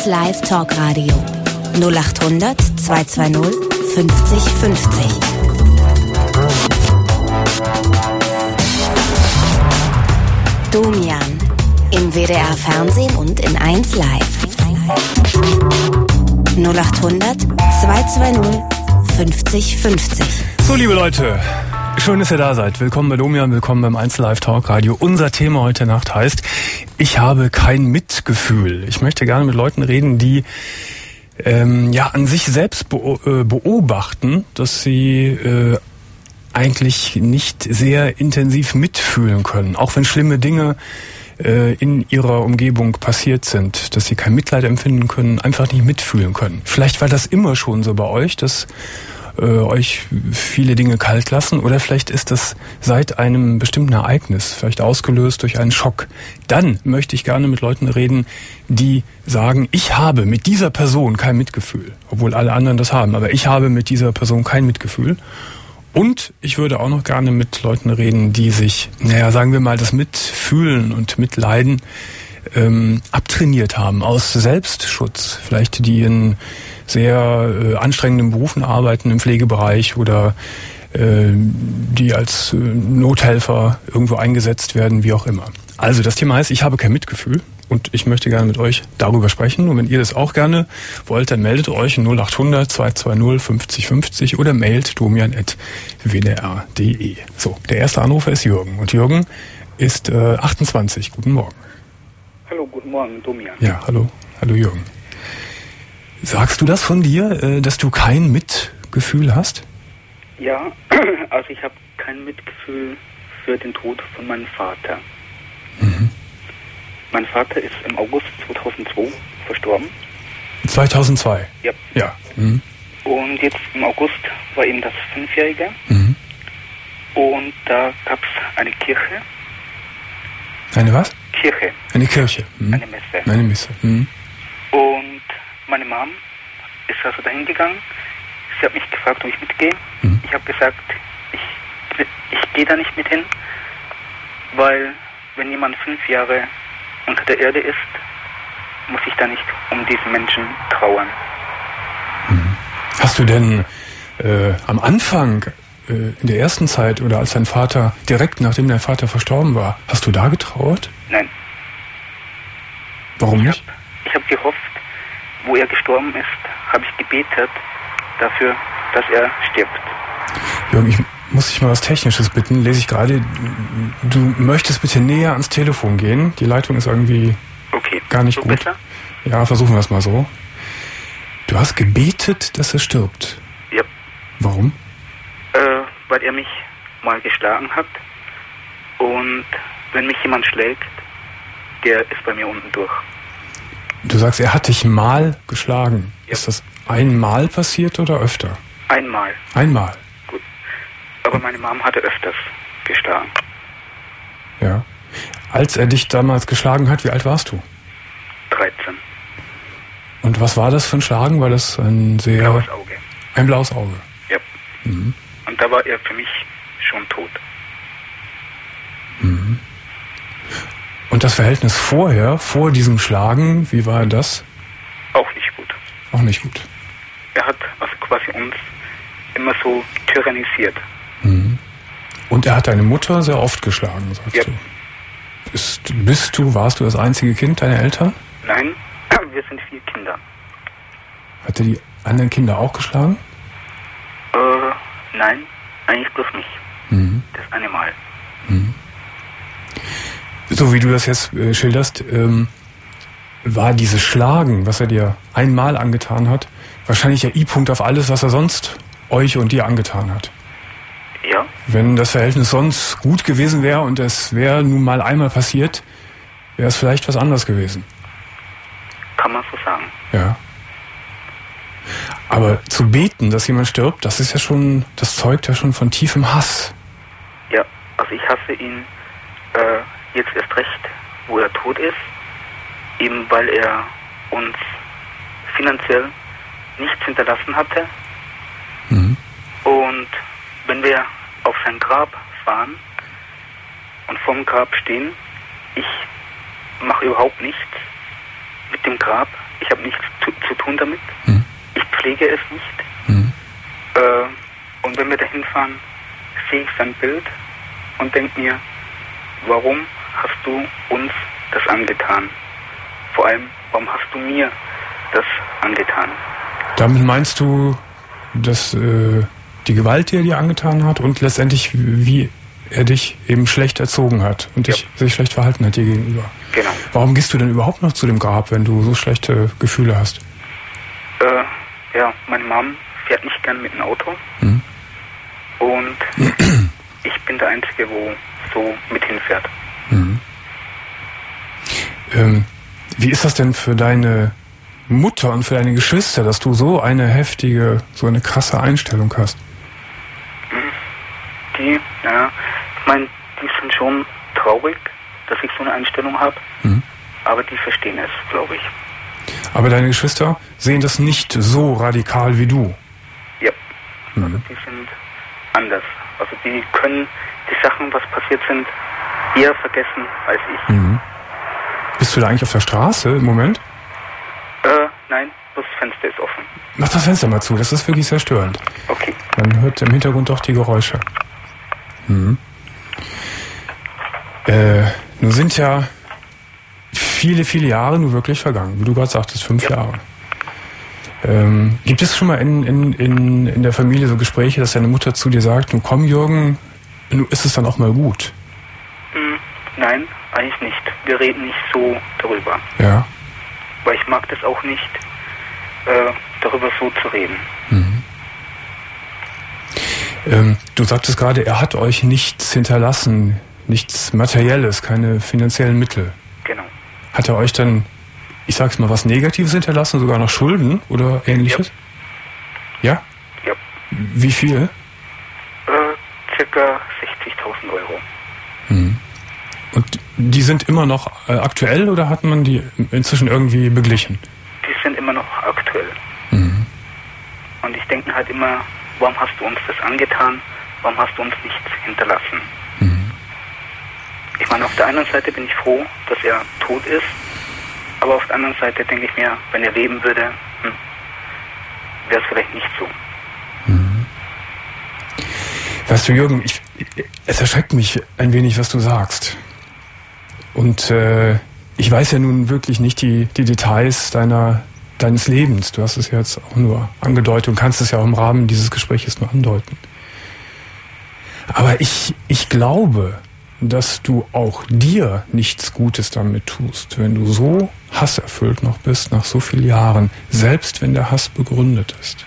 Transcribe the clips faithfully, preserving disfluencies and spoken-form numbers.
Live Talkradio null acht hundert zweihundertzweißig fünfzig fünfzig. Domian im W D R Fernsehen und in eins Live. null acht hundert zweihundertzweißig fünfzig fünfzig. So, liebe Leute, schön, dass ihr da seid. Willkommen bei Domian, willkommen beim eins Live Talk Radio. Unser Thema heute Nacht heißt, ich habe kein Mitgefühl. Ich möchte gerne mit Leuten reden, die ähm, ja an sich selbst beobachten, dass sie äh, eigentlich nicht sehr intensiv mitfühlen können, auch wenn schlimme Dinge äh, in ihrer Umgebung passiert sind, dass sie kein Mitleid empfinden können, einfach nicht mitfühlen können. Vielleicht war das immer schon so bei euch, dass äh, euch viele Dinge kalt lassen, oder vielleicht ist das seit einem bestimmten Ereignis, vielleicht ausgelöst durch einen Schock. Dann möchte ich gerne mit Leuten reden, die sagen, ich habe mit dieser Person kein Mitgefühl, obwohl alle anderen das haben, aber ich habe mit dieser Person kein Mitgefühl. Und ich würde auch noch gerne mit Leuten reden, die sich, naja, sagen wir mal, das Mitfühlen und Mitleiden ähm, abtrainiert haben aus Selbstschutz. Vielleicht die in sehr äh, anstrengenden Berufen arbeiten, im Pflegebereich, oder äh, die als äh, Nothelfer irgendwo eingesetzt werden, wie auch immer. Also das Thema heißt, ich habe kein Mitgefühl. Und ich möchte gerne mit euch darüber sprechen. Und wenn ihr das auch gerne wollt, dann meldet euch null acht hundert zweihundertzweißig fünfzig fünfzig oder mailt domian at w d r punkt d e. So, der erste Anrufer ist Jürgen. Und Jürgen ist äh, achtundzwanzig. Guten Morgen. Hallo, guten Morgen, Domian. Ja, hallo. Hallo, Jürgen. Sagst du das von dir, äh, dass du kein Mitgefühl hast? Ja, also ich habe kein Mitgefühl für den Tod von meinem Vater. Mhm. Mein Vater ist im August zweitausendzwei verstorben. zweitausendzwei? Ja. Ja. Mhm. Und jetzt im August war eben das Fünfjährige. Mhm. Und da gab es eine Kirche. Eine was? Kirche. Eine Kirche. Mhm. Eine Messe. Eine Messe. Mhm. Und meine Mom ist also dahin gegangen. Sie hat mich gefragt, ob ich mitgehe. Mhm. Ich habe gesagt, ich, ich gehe da nicht mit hin, weil wenn jemand fünf Jahre unter der Erde ist, muss ich da nicht um diesen Menschen trauern. Hast du denn äh, am Anfang, äh, in der ersten Zeit oder als dein Vater, direkt nachdem dein Vater verstorben war, hast du da getrauert? Nein. Warum ich nicht? Hab, ich habe gehofft, wo er gestorben ist, habe ich gebetet dafür, dass er stirbt. Jürgen, ich muss dich mal was Technisches bitten. Lese ich gerade, du möchtest bitte näher ans Telefon gehen. Die Leitung ist irgendwie okay. gar nicht so gut. Besser? Ja, versuchen wir es mal so. Du hast gebetet, dass er stirbt. Ja. Warum? Äh, weil er mich mal geschlagen hat. Und wenn mich jemand schlägt, der ist bei mir unten durch. Du sagst, er hat dich mal geschlagen. Ja. Ist das einmal passiert oder öfter? Einmal. Einmal. Gut. Aber meine Mom hatte öfters geschlagen. Ja. Als er dich damals geschlagen hat, wie alt warst du? dreizehn. Und was war das für ein Schlagen? War das ein sehr... Blaues Auge. Ein blaues Auge. Ja. Mhm. Und da war er für mich schon tot. Mhm. Und das Verhältnis vorher, vor diesem Schlagen, wie war das? Auch nicht gut. Auch nicht gut. Er hat also quasi uns immer so tyrannisiert. Mhm. Und er hat deine Mutter sehr oft geschlagen, sagst Ja. du. Bist, bist du, warst du das einzige Kind deiner Eltern? Nein, wir sind vier Kinder. Hat er die anderen Kinder auch geschlagen? Äh, nein, eigentlich bloß mich. Mhm. Das eine Mal. Mhm. So wie du das jetzt äh, schilderst, ähm, war dieses Schlagen, was er dir einmal angetan hat, wahrscheinlich der I-Punkt auf alles, was er sonst euch und dir angetan hat. Ja, Wenn das Verhältnis sonst gut gewesen wäre und es wäre nun mal einmal passiert, wäre es vielleicht was anderes gewesen. kann man so sagen. Ja. Aber zu beten, dass jemand stirbt, das ist ja schon, das zeugt ja schon von tiefem Hass. Ja, also ich hasse ihn äh, jetzt erst recht, wo er tot ist, eben weil er uns finanziell nichts hinterlassen hatte. Mhm. Und wenn wir auf sein Grab fahren und vorm Grab stehen, ich mache überhaupt nichts mit dem Grab, ich habe nichts zu, zu tun damit. Mhm. Ich pflege es nicht. Mhm. Äh, und wenn wir dahin fahren, sehe ich sein Bild und denke mir, warum hast du uns das angetan? Vor allem, warum hast du mir das angetan? Damit meinst du, dass äh, die Gewalt, die er dir angetan hat und letztendlich, wie er dich eben schlecht erzogen hat und dich, ja. sich schlecht verhalten hat dir gegenüber. Genau. Warum gehst du denn überhaupt noch zu dem Grab, wenn du so schlechte Gefühle hast? Äh, ja, meine Mom fährt nicht gern mit dem Auto. Mhm. Und ich bin der Einzige, wo so mit hinfährt. Mhm. Ähm, wie ist das denn für deine Mutter und für deine Geschwister, dass du so eine heftige, so eine krasse Einstellung hast? Die, ja, ich meine, die sind schon traurig, dass ich so eine Einstellung habe, mhm. aber die verstehen es, glaube ich. Aber deine Geschwister sehen das nicht so radikal wie du? Ja, mhm. also die sind anders. Also die können die Sachen, was passiert sind, eher vergessen als ich. Mhm. Bist du da eigentlich auf der Straße im Moment? Äh, nein, das Fenster ist offen. Mach das Fenster mal zu, das ist wirklich sehr störend. Okay. Man hört im Hintergrund doch die Geräusche. Mhm. Äh, nun sind ja viele, viele Jahre nur wirklich vergangen, wie du gerade sagtest, fünf ja. Jahre. Ähm, gibt es schon mal in, in, in, in der Familie so Gespräche, dass deine Mutter zu dir sagt, nun komm Jürgen, nun ist es dann auch mal gut? Hm, nein, eigentlich nicht. Wir reden nicht so darüber. Ja. Weil ich mag das auch nicht, äh, darüber so zu reden. Mhm. Ähm, du sagtest gerade, er hat euch nichts hinterlassen, nichts Materielles, keine finanziellen Mittel. Genau. Hat er euch dann, ich sag's mal, was Negatives hinterlassen, sogar noch Schulden oder ähnliches? Ja? Ja. Wie viel? Äh, circa sechzigtausend Euro. Mhm. Und die sind immer noch äh, aktuell oder hat man die inzwischen irgendwie beglichen? Die sind immer noch aktuell. Mhm. Und ich denke halt immer, warum hast du uns das angetan? Warum hast du uns nichts hinterlassen? Mhm. Ich meine, auf der einen Seite bin ich froh, dass er tot ist, aber auf der anderen Seite denke ich mir, wenn er leben würde, hm, wäre es vielleicht nicht so. Mhm. Weißt du, Jürgen, ich, es erschreckt mich ein wenig, was du sagst. Und äh, ich weiß ja nun wirklich nicht die, die Details deiner, deines Lebens. Du hast es ja jetzt auch nur angedeutet und kannst es ja auch im Rahmen dieses Gesprächs nur andeuten. Aber ich, ich glaube, dass du auch dir nichts Gutes damit tust, wenn du so hasserfüllt noch bist nach so vielen Jahren, selbst wenn der Hass begründet ist.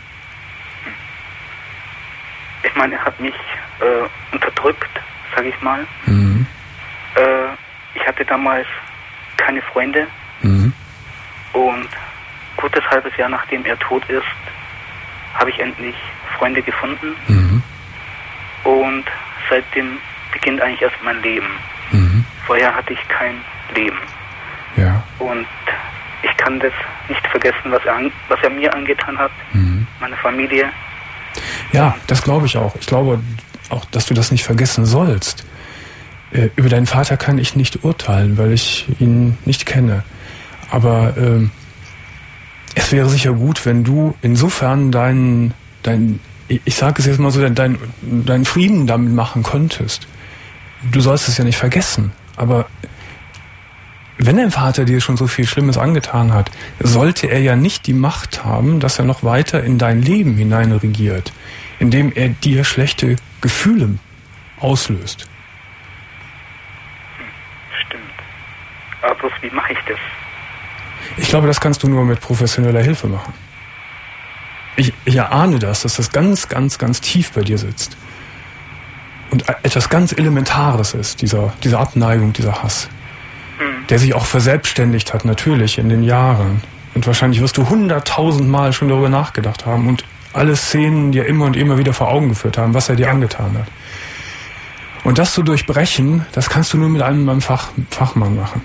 Ich meine, er hat mich äh, unterdrückt, sage ich mal. Mhm. Äh, ich hatte damals keine Freunde. Mhm. Und gutes halbes Jahr nachdem er tot ist, habe ich endlich Freunde gefunden. Mhm. Und seitdem beginnt eigentlich erst mein Leben. Mhm. Vorher hatte ich kein Leben. Ja. Und ich kann das nicht vergessen, was er, an, was er mir angetan hat, Mhm. meine Familie. Ja, das glaube ich auch. Ich glaube auch, dass du das nicht vergessen sollst. Äh, über deinen Vater kann ich nicht urteilen, weil ich ihn nicht kenne. Aber ähm, es wäre sicher gut, wenn du insofern deinen, dein, ich sage es jetzt mal so, deinen dein Frieden damit machen könntest. Du sollst es ja nicht vergessen. Aber wenn dein Vater dir schon so viel Schlimmes angetan hat, sollte er ja nicht die Macht haben, dass er noch weiter in dein Leben hinein regiert, indem er dir schlechte Gefühle auslöst. Stimmt. Aber bloß wie mache ich das? Ich glaube, das kannst du nur mit professioneller Hilfe machen. Ich, ich erahne das, dass das ganz, ganz, ganz tief bei dir sitzt. Und etwas ganz Elementares ist, dieser, diese Abneigung, dieser Hass. Hm. Der sich auch verselbstständigt hat, natürlich, in den Jahren. Und wahrscheinlich wirst du hunderttausendmal schon darüber nachgedacht haben und alle Szenen dir immer und immer wieder vor Augen geführt haben, was er dir ja. angetan hat. Und das zu durchbrechen, das kannst du nur mit einem, einem Fach, Fachmann machen.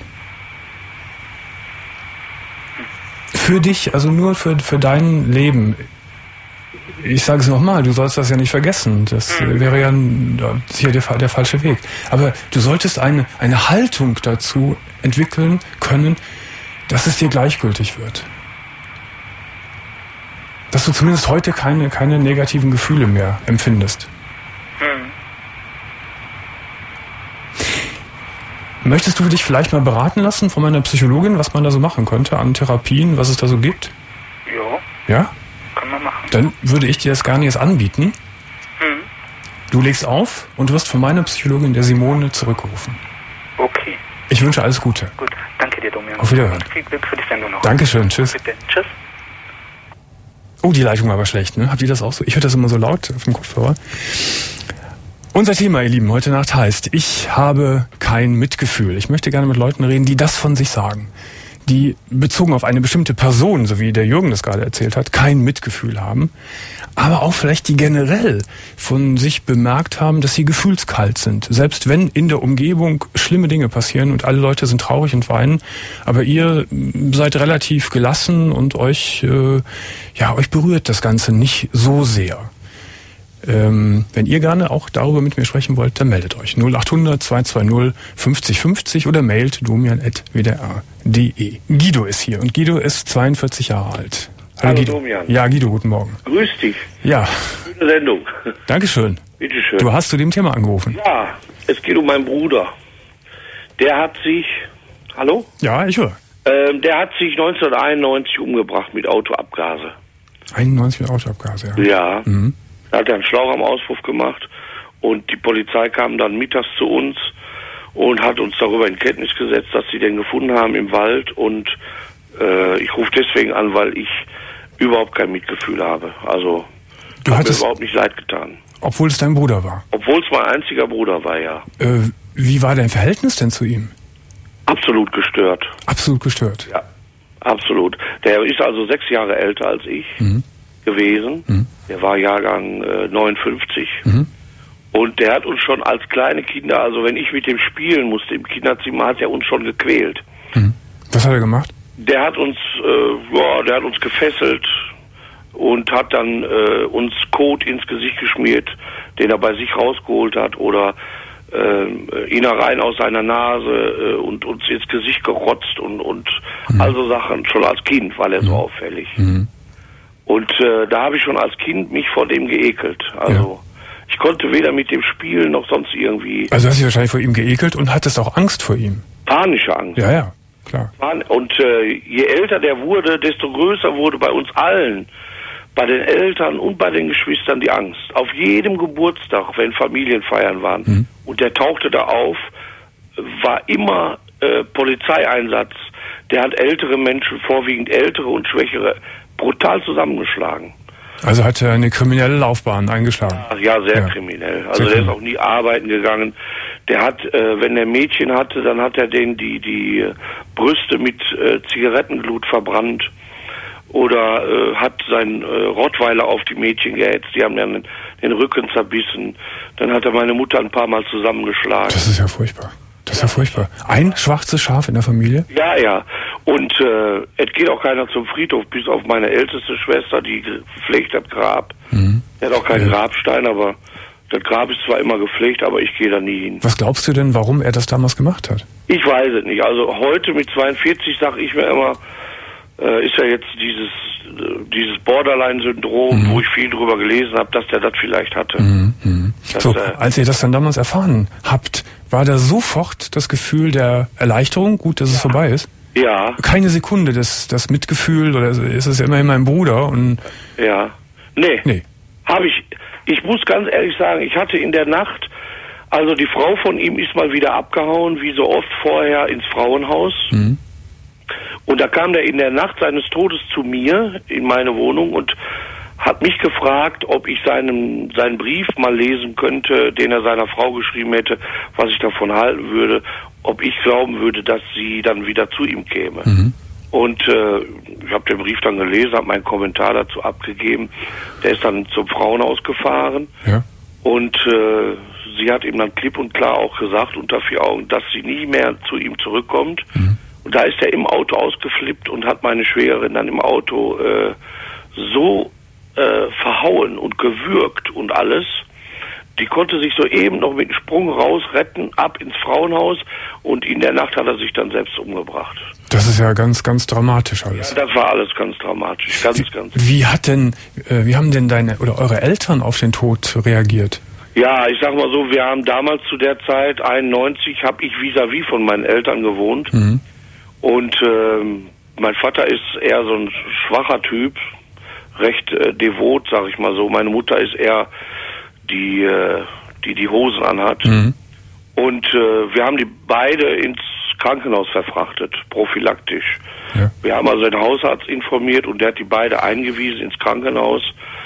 Für dich, also nur für, für dein Leben. Ich sage es nochmal, du sollst das ja nicht vergessen. Das mhm. wäre ja sicher der, der falsche Weg. Aber du solltest eine, eine Haltung dazu entwickeln können, dass es dir gleichgültig wird. Dass du zumindest heute keine, keine negativen Gefühle mehr empfindest. Hm. Möchtest du dich vielleicht mal beraten lassen von meiner Psychologin, was man da so machen könnte an Therapien, was es da so gibt? Ja. Ja? Kann man machen. Dann würde ich dir das gerne jetzt anbieten. Hm. Du legst auf und wirst von meiner Psychologin, der Simone, zurückgerufen. Okay. Ich wünsche alles Gute. Gut. Danke dir, Domian. Auf Wiederhören. Und viel Glück für die Sendung noch. Dankeschön. Tschüss. Bitte. Tschüss. Oh, die Leitung war aber schlecht, ne? Habt ihr das auch so? Ich höre das immer so laut auf dem Kopfhörer. Unser Thema, ihr Lieben, heute Nacht heißt, ich habe kein Mitgefühl. Ich möchte gerne mit Leuten reden, die das von sich sagen. Die bezogen auf eine bestimmte Person, so wie der Jürgen das gerade erzählt hat, kein Mitgefühl haben. Aber auch vielleicht die generell von sich bemerkt haben, dass sie gefühlskalt sind. Selbst wenn in der Umgebung schlimme Dinge passieren und alle Leute sind traurig und weinen, aber ihr seid relativ gelassen und euch, äh, ja, euch berührt das Ganze nicht so sehr. Ähm, wenn ihr gerne auch darüber mit mir sprechen wollt, dann meldet euch. null acht hundert zwei zwei null fünfzig fünfzig oder mailt domian at w d r punkt d e. Guido ist hier und Guido ist zweiundvierzig Jahre alt. Hallo, Hallo Guido. Domian. Ja, Guido, guten Morgen. Grüß dich. Ja. Schöne Sendung. Dankeschön. Bitteschön. Du hast zu dem Thema angerufen. Ja, es geht um meinen Bruder. Der hat sich... Hallo? Ja, ich höre. Ähm, der hat sich neunzehnhunderteinundneunzig umgebracht mit Autoabgase. einundneunzig mit Autoabgase, ja. Ja. Mhm. Da hat er einen Schlauch am Auspuff gemacht und die Polizei kam dann mittags zu uns und hat uns darüber in Kenntnis gesetzt, dass sie den gefunden haben im Wald und äh, ich rufe deswegen an, weil ich überhaupt kein Mitgefühl habe. Also Du hat mir hattest, überhaupt nicht leid getan. obwohl es dein Bruder war. Obwohl es mein einziger Bruder war, ja. Äh, wie war dein Verhältnis denn zu ihm? Absolut gestört. Absolut gestört. Ja, absolut. Der ist also sechs Jahre älter als ich Mhm. gewesen. Mhm. Der war Jahrgang äh, neunundfünfzig. Mhm. Und der hat uns schon als kleine Kinder, also wenn ich mit dem spielen musste im Kinderzimmer, hat er uns schon gequält. Mhm. Was hat er gemacht? Der hat uns, äh, ja, der hat uns gefesselt und hat dann äh, uns Kot ins Gesicht geschmiert, den er bei sich rausgeholt hat, oder äh, Innereien aus seiner Nase äh, und uns ins Gesicht gerotzt und, und Mhm. also Sachen, schon als Kind war er so auffällig. Mhm. Und äh, da habe ich schon als Kind mich vor dem geekelt. Also ich konnte weder mit dem spielen noch sonst irgendwie. Also hast du dich wahrscheinlich vor ihm geekelt und hattest auch Angst vor ihm. Panische Angst. Ja, ja, klar. Und äh, je älter der wurde, desto größer wurde bei uns allen, bei den Eltern und bei den Geschwistern die Angst. Auf jedem Geburtstag, wenn Familienfeiern waren, Mhm. und der tauchte da auf, war immer äh, Polizeieinsatz. Der hat ältere Menschen, vorwiegend ältere und schwächere, brutal zusammengeschlagen. Also hat er eine kriminelle Laufbahn eingeschlagen. Ach ja, sehr Ja. kriminell. Also Sehr der ist kriminell. auch nie arbeiten gegangen. Der hat, äh, wenn er Mädchen hatte, dann hat er denen die, die äh, Brüste mit äh, Zigarettenglut verbrannt. Oder äh, hat seinen äh, Rottweiler auf die Mädchen gehetzt. Die haben dann den, den Rücken zerbissen. Dann hat er meine Mutter ein paar Mal zusammengeschlagen. Das ist ja furchtbar. Das ist ja furchtbar. Ein schwarzes Schaf in der Familie? Ja, ja. Und äh, es geht auch keiner zum Friedhof, bis auf meine älteste Schwester, die pflegt das Grab. Mhm. Der hat auch keinen Ja. Grabstein, aber das Grab ist zwar immer gepflegt, aber ich gehe da nie hin. Was glaubst du denn, warum er das damals gemacht hat? Ich weiß es nicht. Also heute mit zweiundvierzig sage ich mir immer, äh, ist ja jetzt dieses äh, dieses Borderline-Syndrom, Mhm. wo ich viel drüber gelesen habe, dass der das vielleicht hatte. Mhm. Mhm. Das, So, äh, als ihr das dann damals erfahren habt, war da sofort das Gefühl der Erleichterung, gut, dass es vorbei ist? Ja, Keine Sekunde, das, das Mitgefühl, oder ist es ja immerhin mein Bruder und... ja. Nee, Nee. habe ich. Ich muss ganz ehrlich sagen, ich hatte in der Nacht, also die Frau von ihm ist mal wieder abgehauen, wie so oft vorher, ins Frauenhaus. Mhm. Und da kam der in der Nacht seines Todes zu mir in meine Wohnung und hat mich gefragt, ob ich seinen, seinen Brief mal lesen könnte, den er seiner Frau geschrieben hätte, was ich davon halten würde, ob ich glauben würde, dass sie dann wieder zu ihm käme. Mhm. Und äh, ich habe den Brief dann gelesen, habe meinen Kommentar dazu abgegeben. Der ist dann zum Frauenhaus gefahren Ja. und äh, sie hat ihm dann klipp und klar auch gesagt, unter vier Augen, dass sie nie mehr zu ihm zurückkommt. Mhm. Und da ist er im Auto ausgeflippt und hat meine Schwägerin dann im Auto äh, so äh, verhauen und gewürgt und alles. Die konnte sich soeben noch mit einem Sprung rausretten, ab ins Frauenhaus, und in der Nacht hat er sich dann selbst umgebracht. Das ist ja ganz, ganz dramatisch alles. Ja, das war alles ganz dramatisch, ganz, wie, ganz. Wie hat denn, äh, wie haben denn deine oder eure Eltern auf den Tod reagiert? Ja, ich sag mal so, wir haben damals zu der Zeit, einundneunzig, habe ich vis-à-vis von meinen Eltern gewohnt. Mhm. Und ähm, mein Vater ist eher so ein schwacher Typ, recht äh, devot, sag ich mal so. Meine Mutter ist eher die, äh, die die Hosen anhat. Mhm. Und äh, wir haben die beide ins Krankenhaus verfrachtet, prophylaktisch. Ja. Wir haben also den Hausarzt informiert und der hat die beide eingewiesen ins Krankenhaus.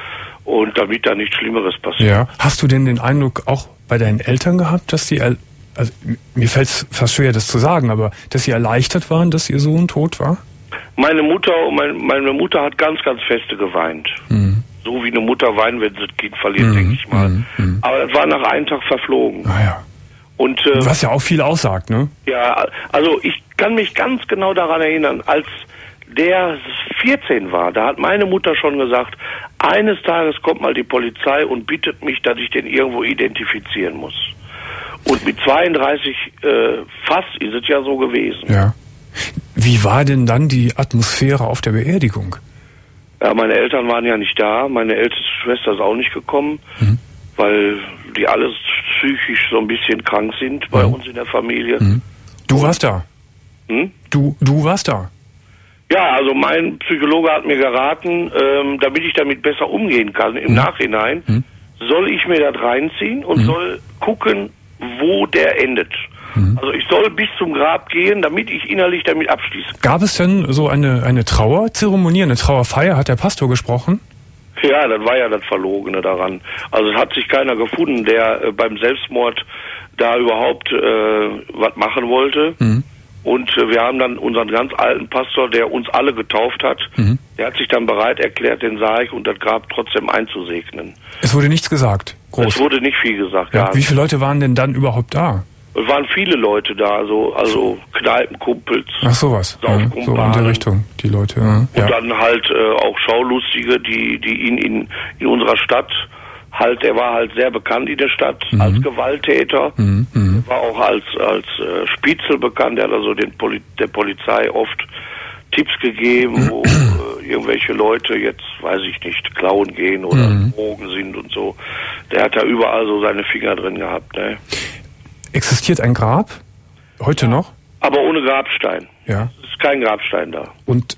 Und damit da nichts Schlimmeres passiert. Ja. Hast du denn den Eindruck auch bei deinen Eltern gehabt, dass die, also mir fällt es fast schwer, das zu sagen, aber dass sie erleichtert waren, dass ihr Sohn tot war? Meine Mutter, meine, meine Mutter hat ganz, ganz feste geweint. Mhm. So wie eine Mutter weint, wenn sie das Kind verliert, mhm. denke ich mal. Mhm. Aber das war nach einem Tag verflogen. Ah, ja. Und, äh, was ja auch viel aussagt, ne? Ja, also ich kann mich ganz genau daran erinnern, als der vierzehn war, da hat meine Mutter schon gesagt, eines Tages kommt mal die Polizei und bittet mich, dass ich den irgendwo identifizieren muss. Und mit zweiunddreißig äh, fast ist es ja so gewesen. Ja. Wie war denn dann die Atmosphäre auf der Beerdigung? Ja, meine Eltern waren ja nicht da, meine älteste Schwester ist auch nicht gekommen, mhm. weil die alles psychisch so ein bisschen krank sind bei mhm. uns in der Familie. Mhm. Du warst da? Hm? Du, du warst da? Ja, also mein Psychologe hat mir geraten, ähm, damit ich damit besser umgehen kann im mhm. Nachhinein, mhm. soll ich mir das reinziehen und mhm. soll gucken, wo der endet. Mhm. Also ich soll bis zum Grab gehen, damit ich innerlich damit abschließe. Gab es denn so eine, eine Trauerzeremonie, eine Trauerfeier? Hat der Pastor gesprochen? Ja, das war ja das Verlogene daran. Also es hat sich keiner gefunden, der äh, beim Selbstmord da überhaupt äh, was machen wollte. Mhm. Und äh, wir haben dann unseren ganz alten Pastor, der uns alle getauft hat, mhm. der hat sich dann bereit erklärt, den Sarg und das Grab trotzdem einzusegnen. Es wurde nichts gesagt? Groß. Es wurde nicht viel gesagt, ja. ja. Wie viele Leute waren denn dann überhaupt da? Es waren viele Leute da, also, also Kneipenkumpels. Ach sowas, ja, so in der Richtung, die Leute. Ja. Und ja. dann halt äh, auch Schaulustige, die, die ihn in, in unserer Stadt halt, er war halt sehr bekannt in der Stadt mhm. als Gewalttäter, mhm. Mhm. war auch als als äh, Spitzel bekannt, er hat also den Poli- der Polizei oft Tipps gegeben, wo äh, irgendwelche Leute jetzt, weiß ich nicht, klauen gehen oder mhm. Drogen sind und so. Der hat da überall so seine Finger drin gehabt. Ne? Existiert ein Grab? Heute ja. noch? Aber ohne Grabstein. Ja. Es ist kein Grabstein da. Und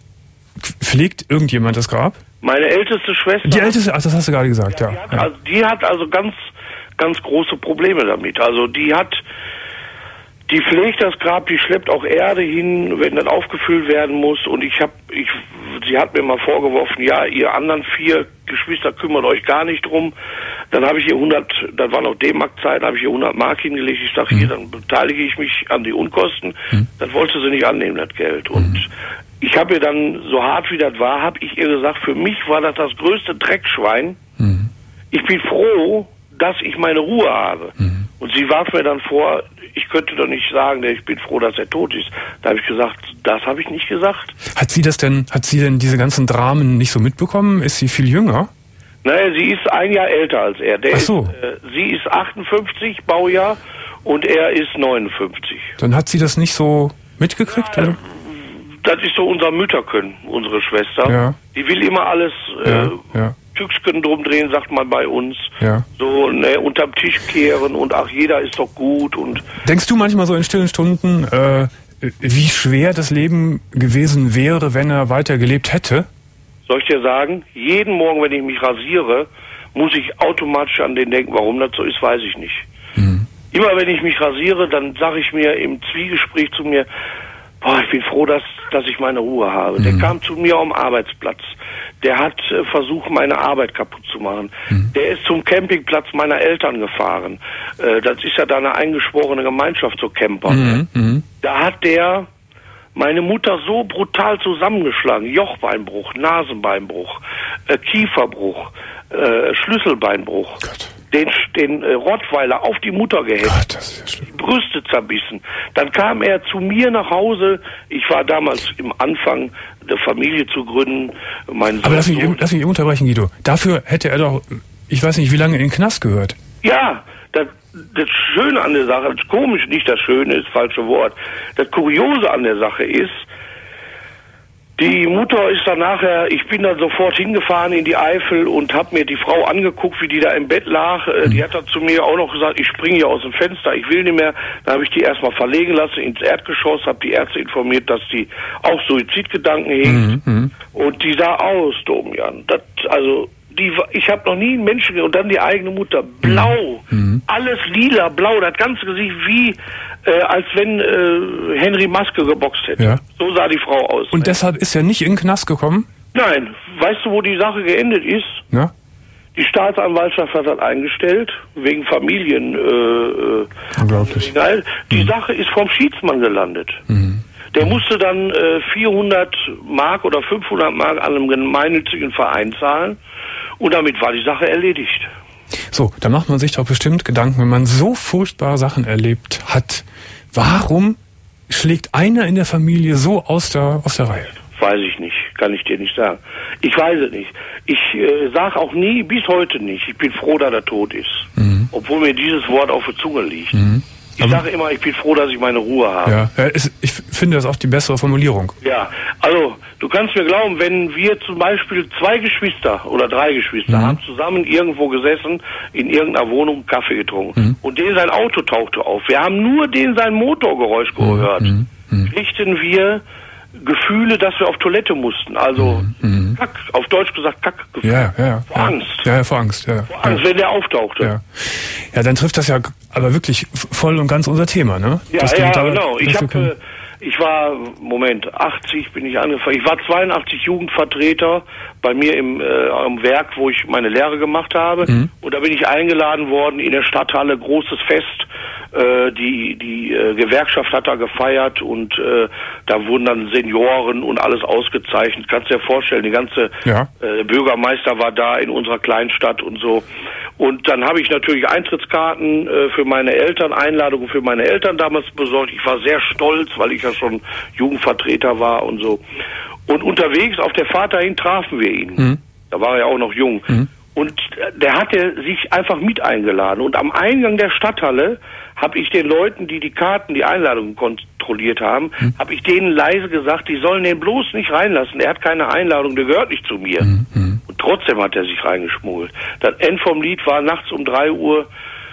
pflegt irgendjemand das Grab? Meine älteste Schwester... Die älteste, ach, das hast du gerade gesagt, ja. ja, die, hat, ja. Also, die hat also ganz, ganz große Probleme damit. Also die hat... Die pflegt das Grab, die schleppt auch Erde hin, wenn das aufgefüllt werden muss. Und ich habe, ich, sie hat mir mal vorgeworfen, ja, ihr anderen vier Geschwister kümmert euch gar nicht drum. Dann habe ich ihr hundert, das war noch D-Mark-Zeit, habe ich ihr hundert Mark hingelegt. Ich sage, mhm. hier, dann beteilige ich mich an die Unkosten. Mhm. Das wollte sie nicht annehmen, das Geld. Mhm. Und ich habe ihr dann, so hart wie das war, habe ich ihr gesagt, für mich war das das größte Dreckschwein. Mhm. Ich bin froh, dass ich meine Ruhe habe. Mhm. Und sie warf mir dann vor, ich könnte doch nicht sagen, ich bin froh, dass er tot ist. Da habe ich gesagt, das habe ich nicht gesagt. Hat sie das denn, hat sie denn diese ganzen Dramen nicht so mitbekommen? Ist sie viel jünger? Naja, sie ist ein Jahr älter als er. Der Ach so. Ist, äh, sie ist achtundfünfzig, Baujahr, und er ist neunundfünfzig. Dann hat sie das nicht so mitgekriegt, ja, oder? Das ist so unser Mütterchen, unsere Schwester. Ja. Die will immer alles äh, ja, ja. Tüchsken drum drehen, sagt man bei uns. Ja. So, ne, unterm Tisch kehren und ach, jeder ist doch gut. Und denkst du manchmal so in stillen Stunden, äh, wie schwer das Leben gewesen wäre, wenn er weiter gelebt hätte? Soll ich dir sagen, jeden Morgen, wenn ich mich rasiere, muss ich automatisch an den denken. Warum das so ist, weiß ich nicht. Mhm. Immer wenn ich mich rasiere, dann sage ich mir im Zwiegespräch zu mir, boah, ich bin froh, dass, dass ich meine Ruhe habe. Mhm. Der kam zu mir am Arbeitsplatz. Der hat äh, versucht, meine Arbeit kaputt zu machen. Mhm. Der ist zum Campingplatz meiner Eltern gefahren. Äh, das ist ja da eine eingeschworene Gemeinschaft, so Camper. Mhm. Mhm. Da hat der meine Mutter so brutal zusammengeschlagen. Jochbeinbruch, Nasenbeinbruch, äh, Kieferbruch, äh, Schlüsselbeinbruch. Gott. Den, den äh, Rottweiler auf die Mutter gehetzt, Gott, das ist ja schlimm. Die Brüste zerbissen. Dann kam er zu mir nach Hause. Ich war damals im Anfang, eine Familie zu gründen. Mein Aber lass mich, lass mich unterbrechen, Guido. Dafür hätte er doch, ich weiß nicht, wie lange in den Knast gehört. Ja, das, das Schöne an der Sache, das komisch, nicht das Schöne ist das falsche Wort. Das Kuriose an der Sache ist, Die Mutter ist dann nachher, ich bin dann sofort hingefahren in die Eifel und habe mir die Frau angeguckt, wie die da im Bett lag. Mhm. Die hat dann zu mir auch noch gesagt, ich springe hier aus dem Fenster, ich will nicht mehr. Dann habe ich die erstmal verlegen lassen ins Erdgeschoss, habe die Ärzte informiert, dass die auch Suizidgedanken hegt. Mhm. Und die sah aus, Domian. Das, also, die, ich habe noch nie einen Menschen gesehen. Und dann die eigene Mutter, blau, mhm. alles lila, blau, das ganze Gesicht wie, äh, als wenn äh, Henry Maske geboxt hätte. Ja. So sah die Frau aus. Und ne? Deshalb ist er nicht in den Knast gekommen? Nein. Weißt du, wo die Sache geendet ist? Ja. Die Staatsanwaltschaft hat das eingestellt, wegen Familien. Äh, Unglaublich. Die mhm. Sache ist vom Schiedsmann gelandet. Mhm. Der musste dann äh, vierhundert Mark oder fünfhundert Mark an einem gemeinnützigen Verein zahlen und damit war die Sache erledigt. So, da macht man sich doch bestimmt Gedanken, wenn man so furchtbare Sachen erlebt hat. Warum schlägt einer in der Familie so aus der, aus der Reihe? Weiß ich nicht, kann ich dir nicht sagen. Ich weiß es nicht. Ich äh, sage auch nie, bis heute nicht, ich bin froh, dass er tot ist. Mhm. Obwohl mir dieses Wort auf der Zunge liegt. Mhm. Ich sage immer, ich bin froh, dass ich meine Ruhe habe. Ja, ich finde das auch die bessere Formulierung. Ja, also du kannst mir glauben, wenn wir zum Beispiel zwei Geschwister oder drei Geschwister mhm. haben zusammen irgendwo gesessen, in irgendeiner Wohnung Kaffee getrunken mhm. und den sein Auto tauchte auf. Wir haben nur den sein Motorgeräusch gehört. Mhm. Mhm. Richten wir Gefühle, dass wir auf Toilette mussten. Also mhm. Kack, auf Deutsch gesagt Kackgefühle. Ja, ja, ja. Vor Angst. Ja, ja, vor Angst. Ja, vor Angst, ja. Wenn der auftauchte. Ja. ja, dann trifft das ja aber wirklich voll und ganz unser Thema, ne? Ja, das ja, genau. Ich habe, ich war, Moment, achtzig bin ich angefangen. Ich war zweiundachtzig Jugendvertreter bei mir im, äh, am Werk, wo ich meine Lehre gemacht habe. Mhm. Und da bin ich eingeladen worden in der Stadthalle, großes Fest. Äh, die die äh, Gewerkschaft hat da gefeiert und äh, da wurden dann Senioren und alles ausgezeichnet. Kannst dir vorstellen, die ganze ja. äh, Bürgermeister war da in unserer Kleinstadt und so. Und dann habe ich natürlich Eintrittskarten äh, für meine Eltern, Einladungen für meine Eltern damals besorgt. Ich war sehr stolz, weil ich ja schon Jugendvertreter war und so. Und unterwegs auf der Fahrt dahin trafen wir ihn. Mhm. Da war er ja auch noch jung. Mhm. Und der hatte sich einfach mit eingeladen. Und am Eingang der Stadthalle habe ich den Leuten, die die Karten, die Einladungen kontrolliert haben, mhm. habe ich denen leise gesagt, die sollen den bloß nicht reinlassen. Er hat keine Einladung, der gehört nicht zu mir. Mhm. Und trotzdem hat er sich reingeschmuggelt. Das End vom Lied war nachts um drei Uhr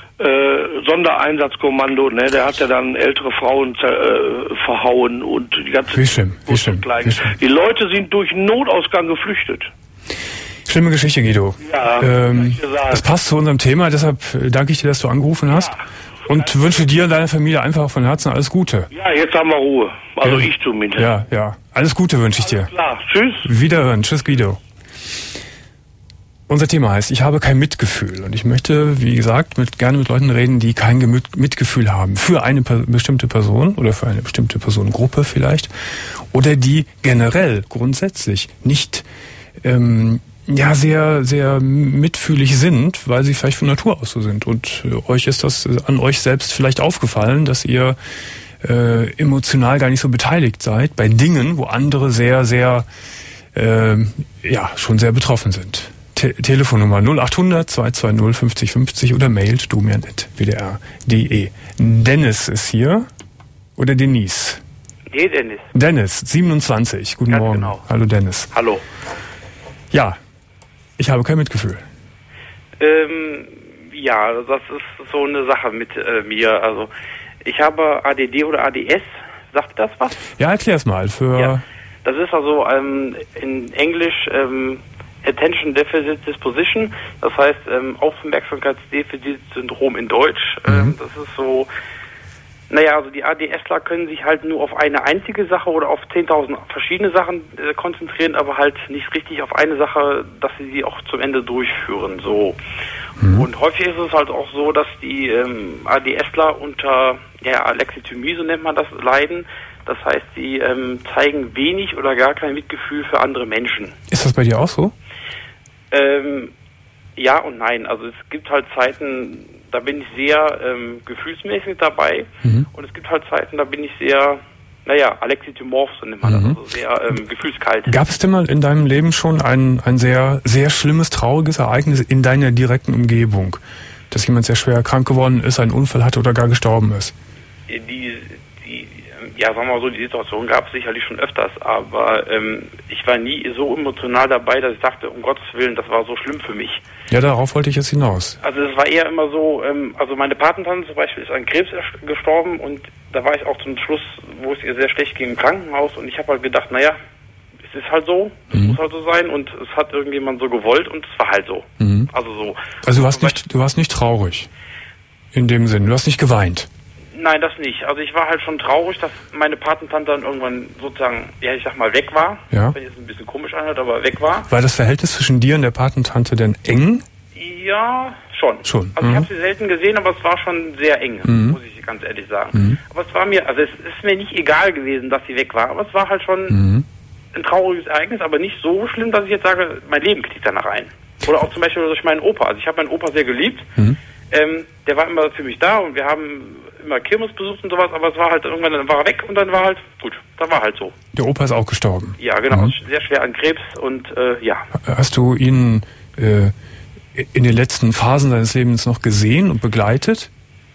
äh, Sondereinsatzkommando. Ne? Der hat ja dann ältere Frauen äh, verhauen und die ganze... Wie schlimm, wie schlimm, wie schlimm. Die Leute sind durch einen Notausgang geflüchtet. Schlimme Geschichte, Guido. Ja, ähm, das passt zu unserem Thema, deshalb danke ich dir, dass du angerufen hast. Ja. Und wünsche dir und deiner Familie einfach von Herzen alles Gute. Ja, jetzt haben wir Ruhe. Also ja. ich zumindest. Ja, ja. Alles Gute wünsche ich dir. Alles klar. Tschüss. Wiederhören. Tschüss, Guido. Unser Thema heißt, ich habe kein Mitgefühl. Und ich möchte, wie gesagt, mit, gerne mit Leuten reden, die kein Mitgefühl haben. Für eine per- bestimmte Person oder für eine bestimmte Personengruppe vielleicht. Oder die generell, grundsätzlich nicht... Ähm, ja, sehr, sehr mitfühlig sind, weil sie vielleicht von Natur aus so sind. Und äh, euch ist das an euch selbst vielleicht aufgefallen, dass ihr äh, emotional gar nicht so beteiligt seid bei Dingen, wo andere sehr, sehr, äh, ja, schon sehr betroffen sind. Te- Telefonnummer null achthundert zweihundertzweißig fünfzig fünfzig oder mailt domian at w d r punkt d e. Dennis ist hier. Oder Denise? Nee, Dennis. Dennis, siebenundzwanzig. Guten Ganz Morgen. Genau. Hallo Dennis. Hallo. Ja. Ich habe kein Mitgefühl. Ähm, ja, das ist so eine Sache mit äh, mir. Also ich habe A D D oder A D S. Sagt das was? Ja, erklär's mal. Für ja, das ist also ähm, in Englisch ähm, Attention Deficit Disposition. Das heißt ähm, Aufmerksamkeitsdefizitsyndrom in Deutsch. Mhm. Ähm, das ist so... Naja, also die ADSler können sich halt nur auf eine einzige Sache oder auf zehntausend verschiedene Sachen äh, konzentrieren, aber halt nicht richtig auf eine Sache, dass sie sie auch zum Ende durchführen. So. Mhm. Und häufig ist es halt auch so, dass die ähm, ADSler unter ja, Alexithymie, so nennt man das, leiden. Das heißt, sie ähm, zeigen wenig oder gar kein Mitgefühl für andere Menschen. Ist das bei dir auch so? Ähm, ja und nein. Also es gibt halt Zeiten... Da bin ich sehr ähm, gefühlsmäßig dabei mhm. und es gibt halt Zeiten, da bin ich sehr, naja, alexithymorph, so nennt man das, mhm. also sehr ähm, gefühlskalt. Gab es denn mal in deinem Leben schon ein, ein sehr, sehr schlimmes, trauriges Ereignis in deiner direkten Umgebung? Dass jemand sehr schwer krank geworden ist, einen Unfall hatte oder gar gestorben ist? Die, die ja, sagen wir mal so, die Situation gab es sicherlich schon öfters, aber ähm, ich war nie so emotional dabei, dass ich dachte, um Gottes Willen, das war so schlimm für mich. Ja, darauf wollte ich jetzt hinaus. Also es war eher immer so, ähm, also meine Patentante zum Beispiel ist an Krebs gestorben und da war ich auch zum Schluss, wo es ihr sehr schlecht ging, im Krankenhaus und ich habe halt gedacht, naja, es ist halt so, es mhm. muss halt so sein und es hat irgendjemand so gewollt und es war halt so. Mhm. Also so. Also du warst nicht, du warst nicht traurig in dem Sinn, du hast nicht geweint. Nein, das nicht. Also ich war halt schon traurig, dass meine Patentante dann irgendwann sozusagen, ja ich sag mal, weg war. Ja. Wenn jetzt ein bisschen komisch anhört, aber weg war. War das Verhältnis zwischen dir und der Patentante denn eng? Ja, schon. Schon. Also mhm. ich habe sie selten gesehen, aber es war schon sehr eng, mhm. muss ich ganz ehrlich sagen. Mhm. Aber es war mir, also es ist mir nicht egal gewesen, dass sie weg war, aber es war halt schon mhm. ein trauriges Ereignis, aber nicht so schlimm, dass ich jetzt sage, mein Leben kriegt danach ein. Oder auch zum Beispiel durch meinen Opa. Also ich habe meinen Opa sehr geliebt. Mhm. Ähm, der war immer für mich da und wir haben immer Kirmes besucht und sowas, aber es war halt irgendwann, dann war er weg und dann war halt, gut, dann war halt so. Der Opa ist auch gestorben? Ja, genau, mhm. sehr schwer an Krebs und äh, ja. Hast du ihn äh, in den letzten Phasen seines Lebens noch gesehen und begleitet?